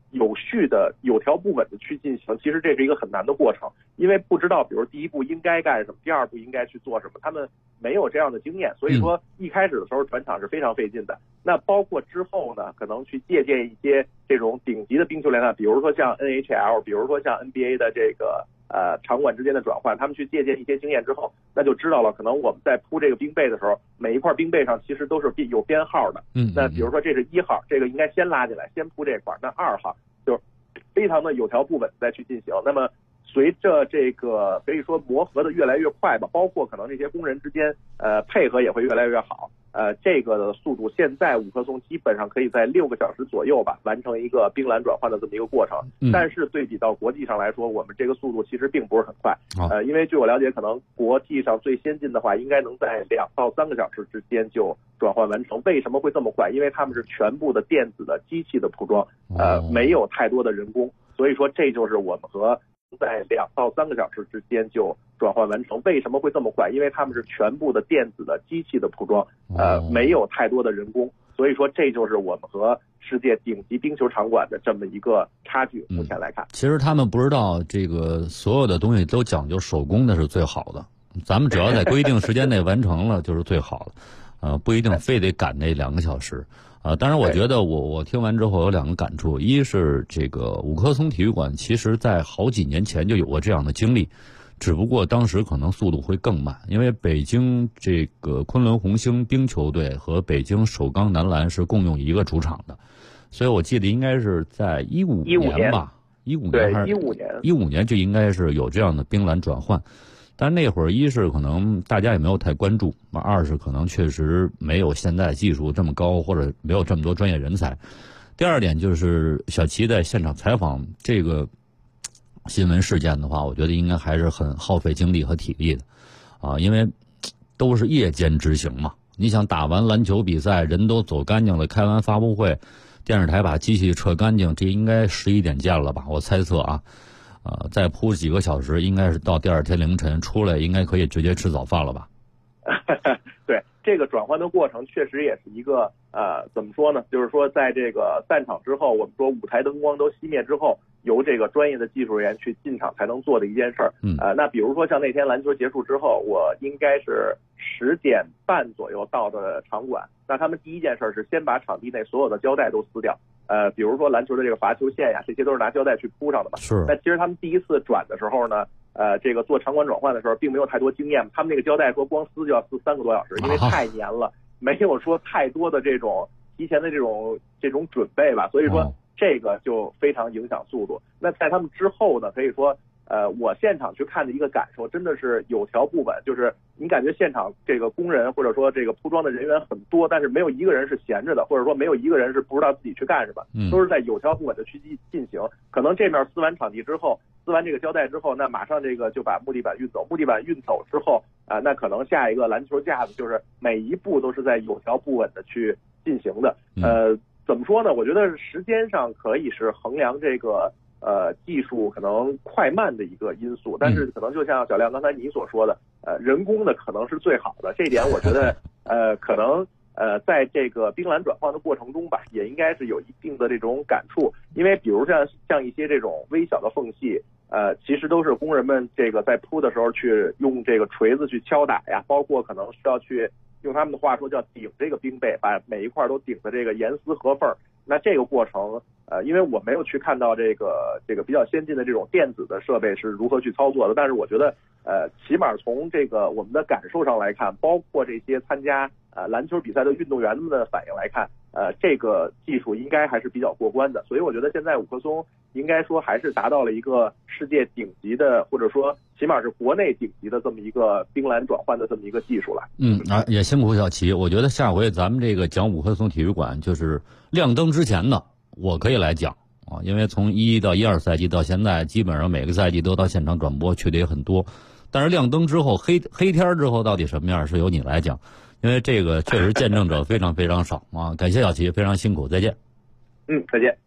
S9: 有序的、有条不紊的去进行，其实这是一个很难的过程，因为不知道，比如第一步应该干什么，第二步应该去做什么，他们没有这样的经验，所以说一开始的时候转场是非常费劲的。那包括之后呢，可能去借鉴一些这种顶级的冰球联赛，比如说像 NHL， 比如说像 NBA 的这个场馆之间的转换，他们去借鉴一些经验之后，那就知道了，可能我们在铺这个冰被的时候，每一块冰被上其实都是有编号的。那比如说这是1号，这个应该先拉进来，先铺这块，那2号就非常的有条不紊再去进行。那么随着这个可以说磨合的越来越快吧，包括可能这些工人之间配合也会越来越好。这个的速度现在五棵松基本上可以在6个小时左右吧完成一个冰蓝转换的这么一个过程。但是对比到国际上来说，我们这个速度其实并不是很快。因为据我了解，可能国际上最先进的话，应该能在2到3个小时之间就转换完成。为什么会这么快？因为他们是全部的电子的机器的铺装，没有太多的人工，所以说这就是我们和在2到3个小时之间就转换完成。为什么会这么快？因为他们是全部的电子的机器的铺装，没有太多的人工，所以说这就是我们和世界顶级冰球场馆的这么一个差距。目前来看，
S3: 其实他们不知道这个所有的东西都讲究手工的是最好的，咱们只要在规定时间内完成了就是最好的，不一定非得赶那2个小时。当然我觉得我听完之后有2个感触，一是这个五棵松体育馆其实在好几年前就有过这样的经历，只不过当时可能速度会更慢，因为北京这个昆仑红星冰球队和北京首钢男篮是共用一个主场的，所以我记得应该是在15年吧，15年还是15年就应该是有这样的冰蓝转换。但那会儿一是可能大家也没有太关注，二是可能确实没有现在技术这么高，或者没有这么多专业人才。第二点就是小齐在现场采访这个新闻事件的话，我觉得应该还是很耗费精力和体力的，因为都是夜间执行嘛。你想打完篮球比赛，人都走干净了，开完发布会，电视台把机器撤干净，这应该11点见了吧？我猜测啊。再铺几个小时，应该是到第2天凌晨出来，应该可以直接吃早饭了吧？
S9: 对，这个转换的过程确实也是一个怎么说呢？就是说，在这个散场之后，我们说舞台灯光都熄灭之后，由这个专业的技术人员去进场才能做的一件事儿。那比如说像那天篮球结束之后，我应该是10点半左右到的场馆，那他们第一件事是先把场地内所有的胶带都撕掉。比如说篮球的这个罚球线呀，这些都是拿胶带去铺上的嘛。
S3: 是。
S9: 那其实他们第一次转的时候呢，这个做场馆转换的时候，并没有太多经验。他们那个胶带说光撕就要撕3个多小时，因为太粘了，没有说太多的这种提前的这种准备吧。所以说这个就非常影响速度。那在他们之后呢，可以说我现场去看的一个感受，真的是有条不紊，就是你感觉现场这个工人或者说这个铺装的人员很多，但是没有一个人是闲着的，或者说没有一个人是不知道自己去干什么，都是在有条不紊的去进行。可能这面撕完场地之后，撕完这个胶带之后，那马上这个就把木地板运走，木地板运走之后那可能下一个篮球架子，就是每一步都是在有条不紊的去进行的。怎么说呢？我觉得时间上可以是衡量这个技术可能快慢的一个因素，但是可能就像小亮刚才你所说的，人工的可能是最好的。这一点我觉得可能在这个冰蓝转换的过程中吧，也应该是有一定的这种感触。因为比如像一些这种微小的缝隙，其实都是工人们这个在铺的时候去用这个锤子去敲打呀，包括可能需要去用他们的话说叫顶这个冰被，把每一块都顶的这个严丝合缝。那这个过程因为我没有去看到这个比较先进的这种电子的设备是如何去操作的，但是我觉得起码从这个我们的感受上来看，包括这些参加篮球比赛的运动员们的反应来看，这个技术应该还是比较过关的。所以我觉得现在五棵松应该说还是达到了一个世界顶级的，或者说起码是国内顶级的这么一个冰蓝转换的这么一个技术了。
S3: 也辛苦小齐。我觉得下回咱们这个讲五棵松体育馆，就是亮灯之前的我可以来讲因为从1到12赛季到现在，基本上每个赛季都到现场转播，去的也很多。但是亮灯之后，黑天之后到底什么样，是由你来讲，因为这个确实见证者非常非常少感谢小齐，非常辛苦，再见。
S9: 再见。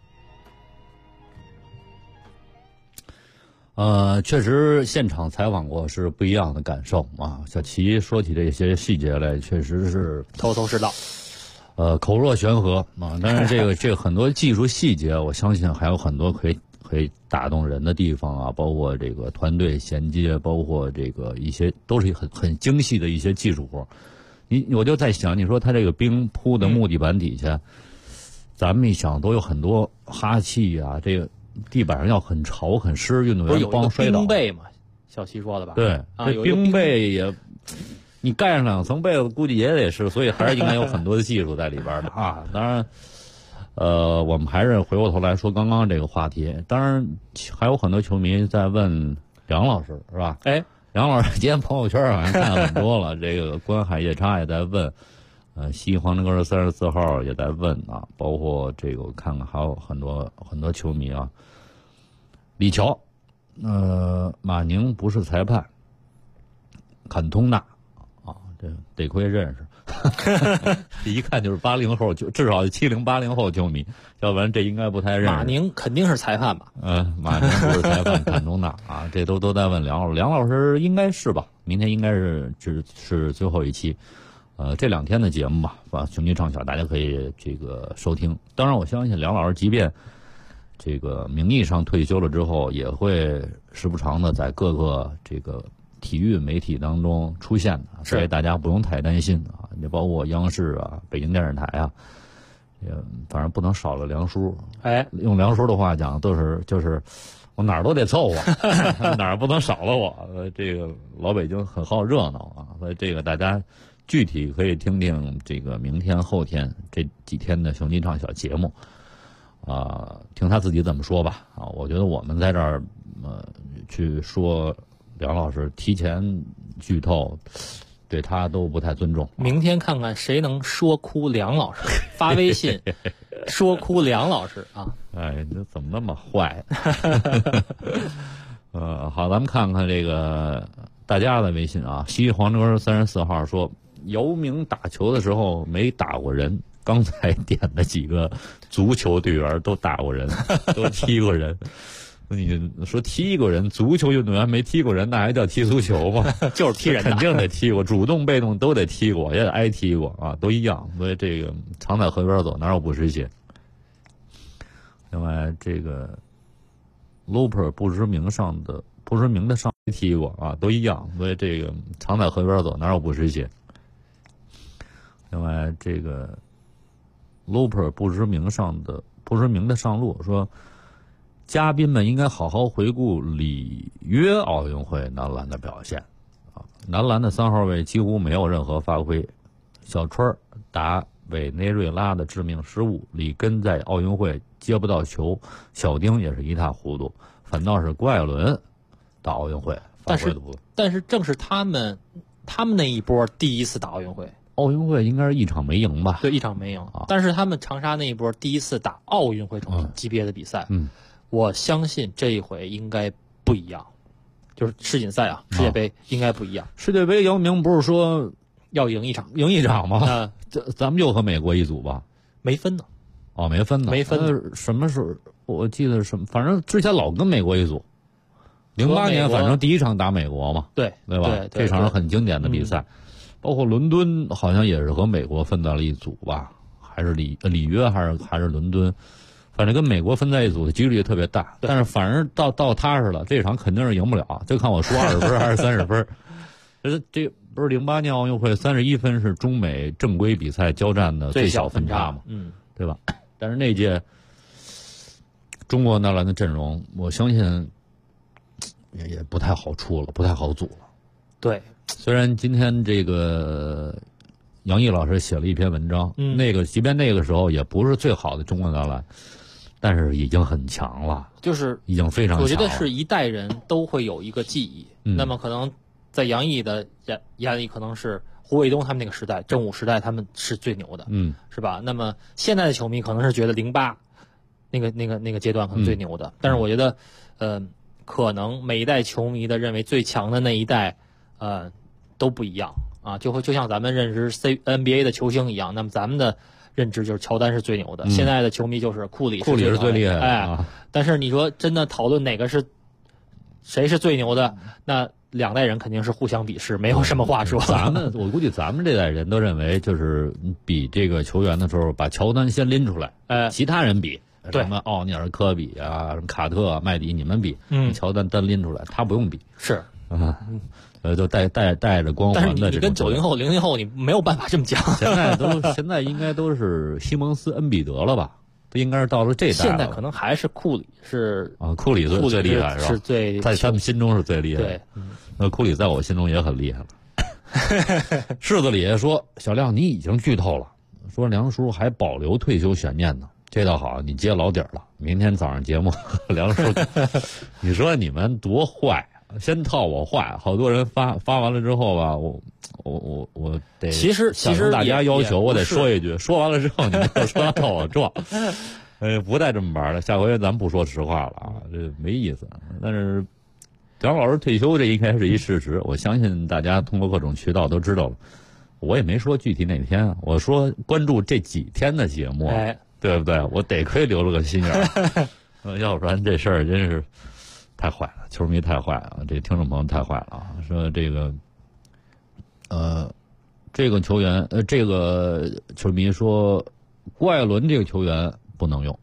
S3: 确实现场采访过是不一样的感受小齐说起这些细节来，确实是
S4: 头头是道。
S3: 口若悬河啊。当然这个很多技术细节，我相信还有很多可以打动人的地方啊，包括这个团队衔接，包括这个一些都是很精细的一些技术活。我就在想，你说他这个冰铺的木地板底下，咱们一想都有很多哈气啊，这个地板上要很潮很湿，运动员不光摔倒。
S4: 冰被嘛，小齐说的吧？
S3: 对，这冰被也，你盖上2层被子，估计也得是，所以还是应该有很多的技术在里边的啊。当然，我们还是回过头来说刚刚这个话题。当然，还有很多球迷在问梁老师，是吧？
S4: 哎。
S3: 梁老师今天朋友圈好像看很多了，这个观海夜叉也在问，西黄镇歌34号也在问啊，包括这个我看看还有很多球迷啊。李乔，马宁不是裁判，坎通纳啊，这得亏认识。一看就是80后，就至少70、80后球迷，要不然这应该不太认识。
S4: 马宁肯定是裁判吧？
S3: 马宁不是裁判，坎通纳啊，这都在问梁老师。梁老师应该是吧？明天应该是最后一期，这2天的节目吧，雄鸡唱小，大家可以这个收听。当然，我相信梁老师即便这个名义上退休了之后，也会时不常的在各个这个体育媒体当中出现的，所以大家不用太担心啊。也包括央视啊、北京电视台啊，也反正不能少了梁叔。
S4: 哎，
S3: 用梁叔的话讲，就是我哪儿都得凑合，哪儿不能少了我。这个老北京很好热闹啊，所以这个大家具体可以听听这个明天、后天这几天的雄鸡唱小节目啊，听他自己怎么说吧。啊，我觉得我们在这儿去说梁老师提前剧透，对他都不太尊重。
S4: 明天看看谁能说哭梁老师，发微信说哭梁老师啊！
S3: 哎，这怎么那么坏？好，咱们看看这个大家的微信啊。西黄州34号说，姚明打球的时候没打过人，刚才点的几个足球队员都打过人，都踢过人。你说踢过人，足球运动员没踢过人，那还叫踢足球吗？
S4: 就是踢人的，
S3: 肯定得踢过，主动被动都得踢过，也得挨踢过啊，都一样。所以这个常在河边走，哪有不湿鞋？另外，这个 Looper 不知名的上踢过啊，都一样。所以这个常在河边走，哪有不湿鞋？另外，这个 Looper 不知名的上路说，嘉宾们应该好好回顾里约奥运会男篮的表现啊，男篮的3号位几乎没有任何发挥，小川打委内瑞拉的致命失误，里根在奥运会接不到球，小丁也是一塌糊涂，反倒是郭艾伦到奥运会发挥的不。
S4: 但是正是他们那一波第一次打奥运会。
S3: 奥运会应该是一场没赢吧？
S4: 对，一场没赢啊。但是他们长沙那一波第一次打奥运会级别的比赛，我相信这一回应该不一样，就是世锦赛啊，世界杯应该不一样。
S3: 世界杯姚明不是说
S4: 要赢一场
S3: 吗？咱们就和美国一组吧？
S4: 没分呢。
S3: 哦，没分呢。
S4: 没分。
S3: 什么时候？我记得什么？反正之前老跟美国一组。08年反正第一场打美国嘛，
S4: 对
S3: 吧？
S4: 对，
S3: 这场是很经典的比赛。包括伦敦好像也是和美国分在了一组吧？还是里约还是伦敦？反正跟美国分在一组的几率也特别大，但是反正到踏实了，这场肯定是赢不了，就看我输20分还是30分。这不是08年奥运会31分是中美正规比赛交战的最小分差嘛？对吧？但是那届中国男篮的阵容，我相信也不太好出了，不太好组了。
S4: 对，
S3: 虽然今天这个杨毅老师写了一篇文章，即便那个时候也不是最好的中国男篮。但是已经很强了，
S4: 就是
S3: 已经非常强了。
S4: 我觉得是一代人都会有一个记忆。那么可能在杨毅的眼里，可能是胡卫东他们那个时代，正午时代他们是最牛的，是吧？那么现在的球迷可能是觉得08那个阶段可能最牛的。但是我觉得，可能每一代球迷的认为最强的那一代，都不一样啊。就像咱们认识 NBA 的球星一样，那么咱们的认知就是乔丹是最牛的，现在的球迷就是库里是
S3: 最厉害的。
S4: 但是你说真的讨论哪个是谁是最牛的，那两代人肯定是互相鄙视，没有什么话说。
S3: 我估计咱们这代人都认为，就是比这个球员的时候，把乔丹先拎出来，其他人比，什么奥尼尔、科比啊，什么卡特、麦迪，你们比，乔丹单拎出来，他不用比，
S4: 是
S3: 就带着光环的这种。但是
S4: 你跟90后、00后，你没有办法这么讲。
S3: 现在应该都是西蒙斯、恩比德了吧？都应该是到了这代了。
S4: 现在可能还是库里是
S3: 啊，库里最厉害是吧？
S4: 是最
S3: 在他们心中是最厉害的。
S4: 对，
S3: 库里在我心中也很厉害了。柿子里说：“小亮，你已经剧透了，说梁叔还保留退休悬念呢。这倒好，你接老底儿了。明天早上节目，梁叔，你说你们多坏，先套我坏。好多人发完了之后吧，我得
S4: 其实
S3: 大家要求，我得说一句，说完了之后你们就说套我撞。不带这么玩了，下回咱不说实话了啊，这没意思。但是梁老师退休这应该是一事实，我相信大家通过各种渠道都知道了。我也没说具体哪天，我说关注这几天的节目，对不对？我得亏留了个心眼儿，要不然这事儿真是太坏了，球迷太坏了，这听众朋友太坏了啊！说这个，这个球员，这个球迷说，郭艾伦这个球员不能用，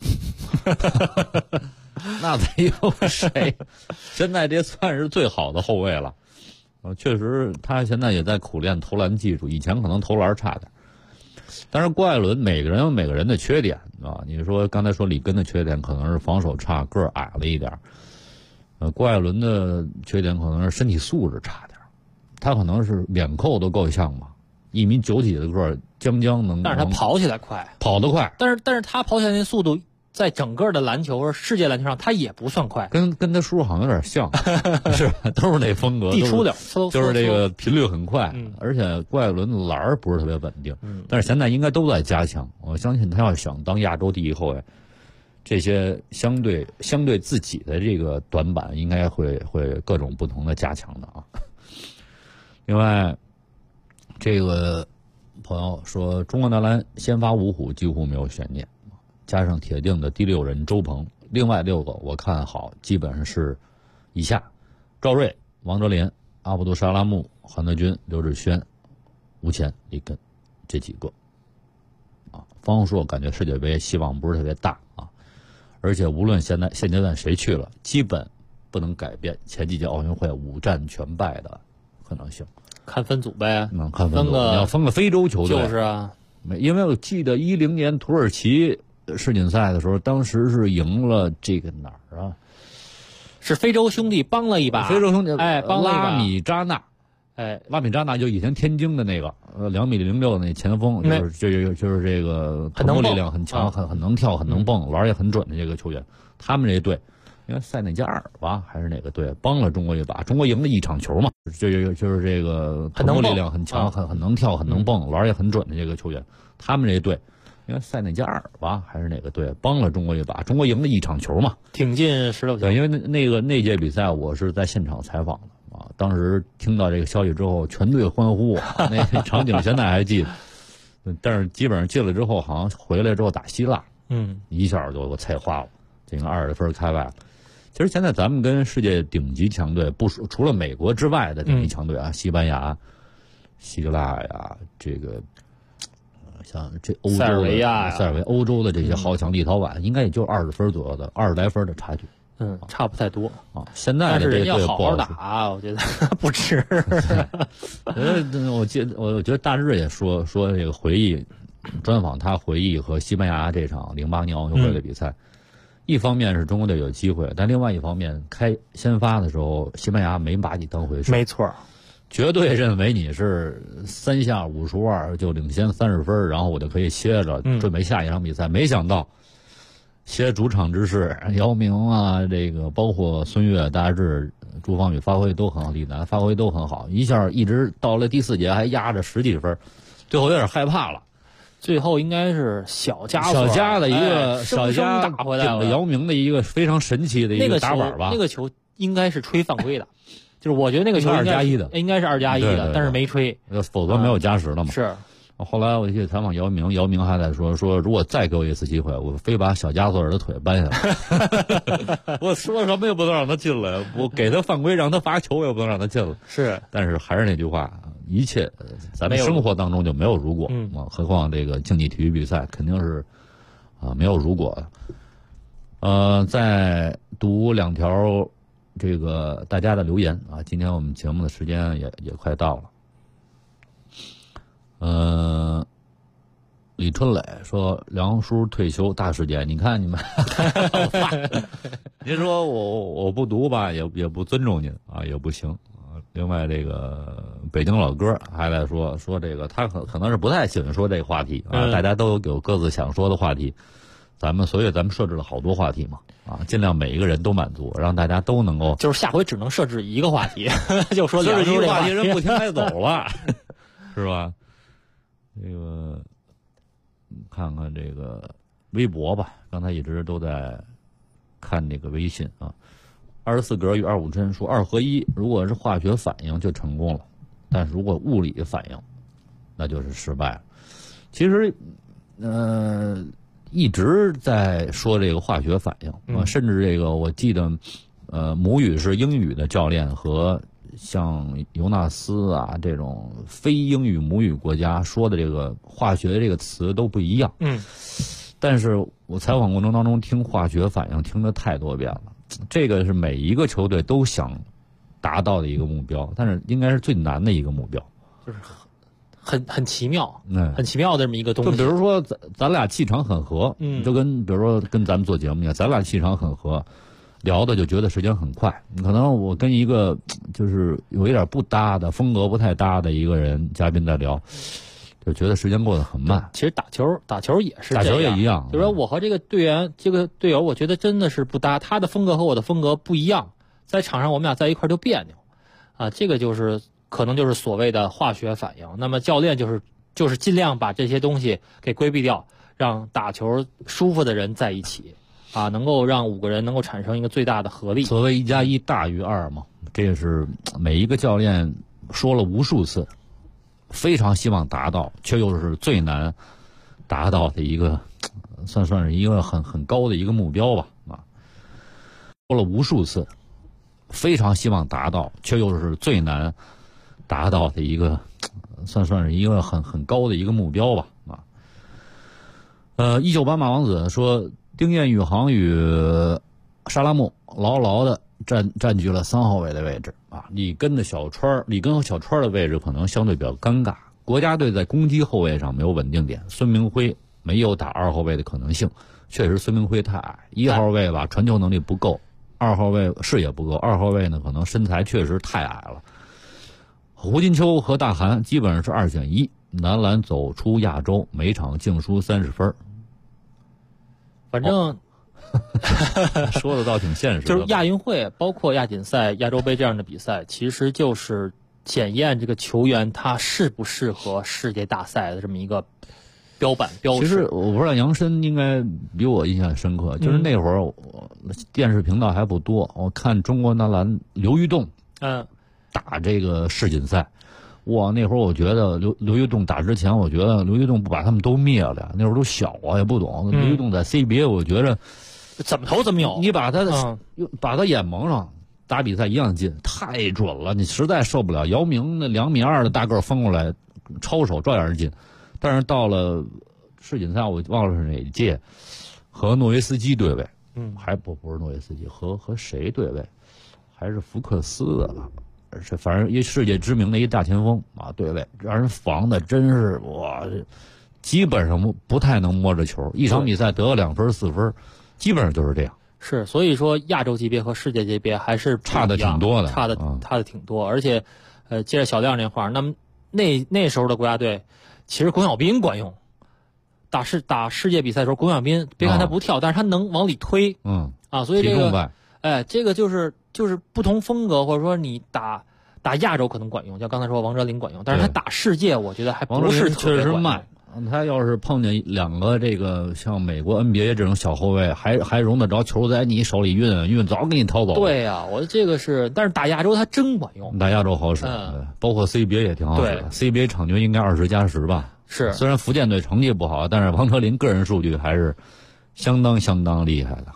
S3: 那得用谁？现在这算是最好的后卫了。确实，他现在也在苦练投篮技术，以前可能投篮差点。但是郭艾伦每个人有每个人的缺点啊。你说刚才说里根的缺点可能是防守差，个儿矮了一点。郭艾伦的缺点可能是身体素质差点，他可能是脸扣都够呛嘛，1.9米几的个儿，将能。
S4: 但是他跑起来快，
S3: 跑得快。
S4: 但是他跑起来那速度，在整个的篮球或者世界篮球上，他也不算快，
S3: 跟他叔叔好像有点像，是吧？都是那风格，
S4: 地出溜，
S3: 就是这个频率很快，而且郭艾伦的篮儿不是特别稳定，但是现在应该都在加强。我相信他要想当亚洲第一后卫，这些相对自己的这个短板，应该会各种不同的加强的啊。另外，这个朋友说，中国男篮先发5虎几乎没有悬念。加上铁定的第6人周鹏，另外6个我看好基本上是以下：赵睿、王哲林、阿卜杜沙拉木、韩德君、刘志轩、吴前、李根这几个啊。方硕感觉世界杯希望不是特别大啊，而且无论现阶段谁去了，基本不能改变前几届奥运会5战全败的可能性。
S4: 看分组呗，
S3: 看分组，你要分个非洲球队
S4: 就是啊，
S3: 因为我记得10年土耳其世锦赛的时候，当时是赢了这个哪儿啊？
S4: 是非洲兄弟帮了一把。
S3: 非洲兄弟
S4: 帮了一把。
S3: 拉米扎纳，拉米扎纳就以前天津的那个2.06米的那前锋，就是这个
S4: 很能
S3: 力量很强，很能跳，很能蹦，篮也很准的这个球员。他们这队，应该塞内加尔吧，还是哪个队帮了中国一把？中国赢了1场球嘛，就是这个很能力量很强，很能跳，很能蹦，篮也很准的这个球员。他们这队。应该塞内加尔吧，还是哪个队帮了中国一把？中国赢了1场球嘛，
S4: 挺进16强。
S3: 对，因为那届比赛我是在现场采访的啊，当时听到这个消息之后，全队欢呼，那场景现在还记得。但是基本上进了之后，好像回来之后打希腊，一下就给我菜花了，这个20分开外了。其实现在咱们跟世界顶级强队，除了美国之外的顶级强队啊，西班牙、希腊呀，这个。像这欧洲的
S4: 塞尔维亚、
S3: 欧洲的这些豪强，立陶宛应该也就20分左右的20来分的差距，
S4: 差不太多
S3: 啊。现在的这
S4: 要好好打，我觉得不值。
S3: 我觉得大致也说这个回忆专访，他回忆和西班牙这场08年奥运会的比赛，一方面是中国队有机会，但另外一方面先发的时候，西班牙没把你当回事，
S4: 没错。
S3: 绝对认为你是3下52就领先30分，然后我就可以歇着准备下一场比赛。没想到歇主场之势，姚明啊，这个包括孙悦、大志、朱芳雨发挥都很好，李楠发挥都很好，一下一直到了第4节还压着10几分，最后有点害怕了。
S4: 最后应该是小加
S3: 的一个小加
S4: 打回来了，
S3: 姚明的一个非常神奇的一个打板吧。
S4: 那个球应该是吹犯规的。就是我觉得那个球
S3: 2+1的，
S4: 应该是2+1的，但是没吹，
S3: 否则没有加时了嘛。
S4: 是，
S3: 后来我去采访姚明，姚明还在说如果再给我一次机会，我非把小加索尔的腿掰下来。我说什么也不能让他进来，我给他犯规让他罚球，我也不能让他进来。
S4: 是，
S3: 但是还是那句话，一切咱们生活当中就没有如果啊，何况这个竞技体育比赛肯定是没有如果的。再读2条这个大家的留言啊，今天我们节目的时间也快到了。李春磊说梁叔退休大事件，你看你们您说我不读吧也不尊重您啊，也不行啊。另外这个北京老哥还在说这个他可能是不太喜欢说这个话题啊，大家都有各自想说的话题，所以咱们设置了好多话题嘛啊，尽量每一个人都满足，让大家都能够，
S4: 就是下回只能设置一个话题就说
S3: 这一个话题人不听还走了是吧？这个看看这个微博吧，刚才一直都在看这个微信啊。24格与25针说2合1，如果是化学反应就成功了，但是如果物理反应，那就是失败了。其实，一直在说这个化学反应啊，甚至这个我记得，母语是英语的教练和像尤纳斯啊这种非英语母语国家说的这个化学这个词都不一样。但是我采访过程当中听化学反应听得太多遍了，这个是每一个球队都想达到的一个目标，但是应该是最难的一个目标，
S4: 就是很奇妙，很奇妙的这么一个东西。
S3: 就比如说咱俩气场很合，就跟比如说跟咱们做节目一样，咱俩气场很合。聊的就觉得时间很快，可能我跟一个就是有一点不搭的风格不太搭的一个人嘉宾在聊，就觉得时间过得很慢。
S4: 其实打球也是这样，
S3: 打球也一样。
S4: 就是说我和这个队员这个队友，我觉得真的是不搭，他的风格和我的风格不一样，在场上我们俩在一块就别扭啊，这个就是可能就是所谓的化学反应。那么教练就是尽量把这些东西给规避掉，让打球舒服的人在一起。啊，能够让5个人能够产生一个最大的合力。
S3: 所谓1+1大于2嘛，这是每一个教练说了无数次，非常希望达到，却又是最难达到的一个，算是一个很高的一个目标吧。啊，说了无数次，非常希望达到，却又是最难达到的一个，算是一个很高的一个目标吧。啊，1988马王子说。丁彦雨航与沙拉木牢牢的占据了3号位的位置啊，里根和小川的位置可能相对比较尴尬。国家队在攻击后卫上没有稳定点，孙明辉没有打2号位的可能性，确实孙明辉太矮，1号位吧传球能力不够，2号位视野不够，2号位呢可能身材确实太矮了。胡金秋和大韩基本上是2选1，男篮走出亚洲，每场净输30分。
S4: 反正
S3: 说的倒挺现实的，
S4: 就是亚运会包括亚锦赛、亚洲杯这样的比赛，其实就是检验这个球员他适不适合世界大赛的这么一个标识。
S3: 其实我不知道杨申应该比我印象深刻，就是那会儿电视频道还不多，我看中国男篮刘玉栋打这个世锦赛。哇，那会儿我觉得刘玉栋打之前，我觉得刘玉栋不把他们都灭了，那会儿都小啊，也不懂。刘玉栋在 CBA， 我觉得
S4: 怎么投怎么有。
S3: 你把他眼蒙上，打比赛一样进，太准了，你实在受不了。姚明那2.2米的大个翻过来，抄手照样是进。但是到了世锦赛，我忘了是哪一届，和诺维斯基对位，还不是诺维斯基，和谁对位？还是福克斯的吧？是反正一世界知名的一大前锋啊，对位让人防的真是哇，基本上不太能摸着球，一场比赛得了2分4分，基本上就是这样。
S4: 是，所以说亚洲级别和世界级别还是
S3: 差的挺多的，
S4: 差的挺多。而且，接着小亮那话，那么那时候的国家队，其实龚小彬管用。打世界比赛的时候，龚小彬别看他不跳，但是他能往里推。所以这个，这个就是不同风格，或者说你打亚洲可能管用，像刚才说王哲林管用，但是他打世界，我觉得还不是特别管用。确实慢。
S3: 他要是碰见2个这个像美国 NBA 这种小后卫，还容得着球在你手里运，早给你掏走。
S4: 对呀，我这个是，但是打亚洲他真管用。
S3: 打亚洲好使，包括 CBA 也挺好使的。CBA 场均应该20+10吧。
S4: 是，
S3: 虽然福建队成绩不好，但是王哲林个人数据还是相当厉害的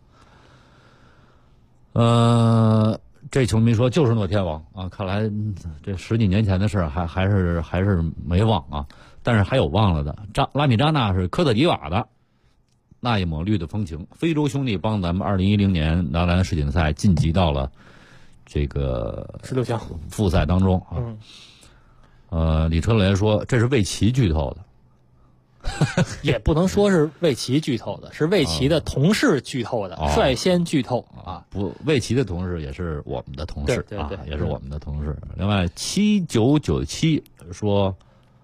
S3: 啊。这球迷说就是诺天王啊，看来这10几年前的事儿还是没忘啊。但是还有忘了的，拉米扎纳是科特迪瓦的，那一抹绿的风情。非洲兄弟帮咱们2010年男篮世锦赛晋级到了这个
S4: 16强
S3: 复赛当中啊。李春雷说这是魏奇剧透的。
S4: 也不能说是魏奇剧透的，是魏奇的同事剧透的，率先剧透啊！
S3: 不，魏奇的同事也是我们的同事，
S4: 对，
S3: 也是我们的同事。另外7997说，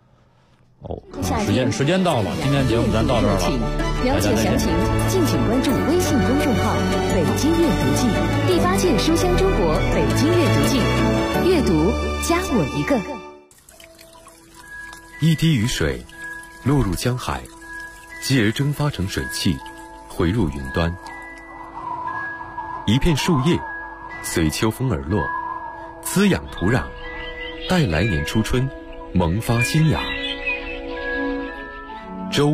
S3: 时间到了，今天节目咱到这儿了。
S1: 了解详情，敬请关注微信公众号“北京阅读季”第8届书香中国北京阅读季，阅读加我一个。
S5: 一滴雨水落入江海，继而蒸发成水汽，回入云端。一片树叶随秋风而落，滋养土壤，待来年初春萌发新芽。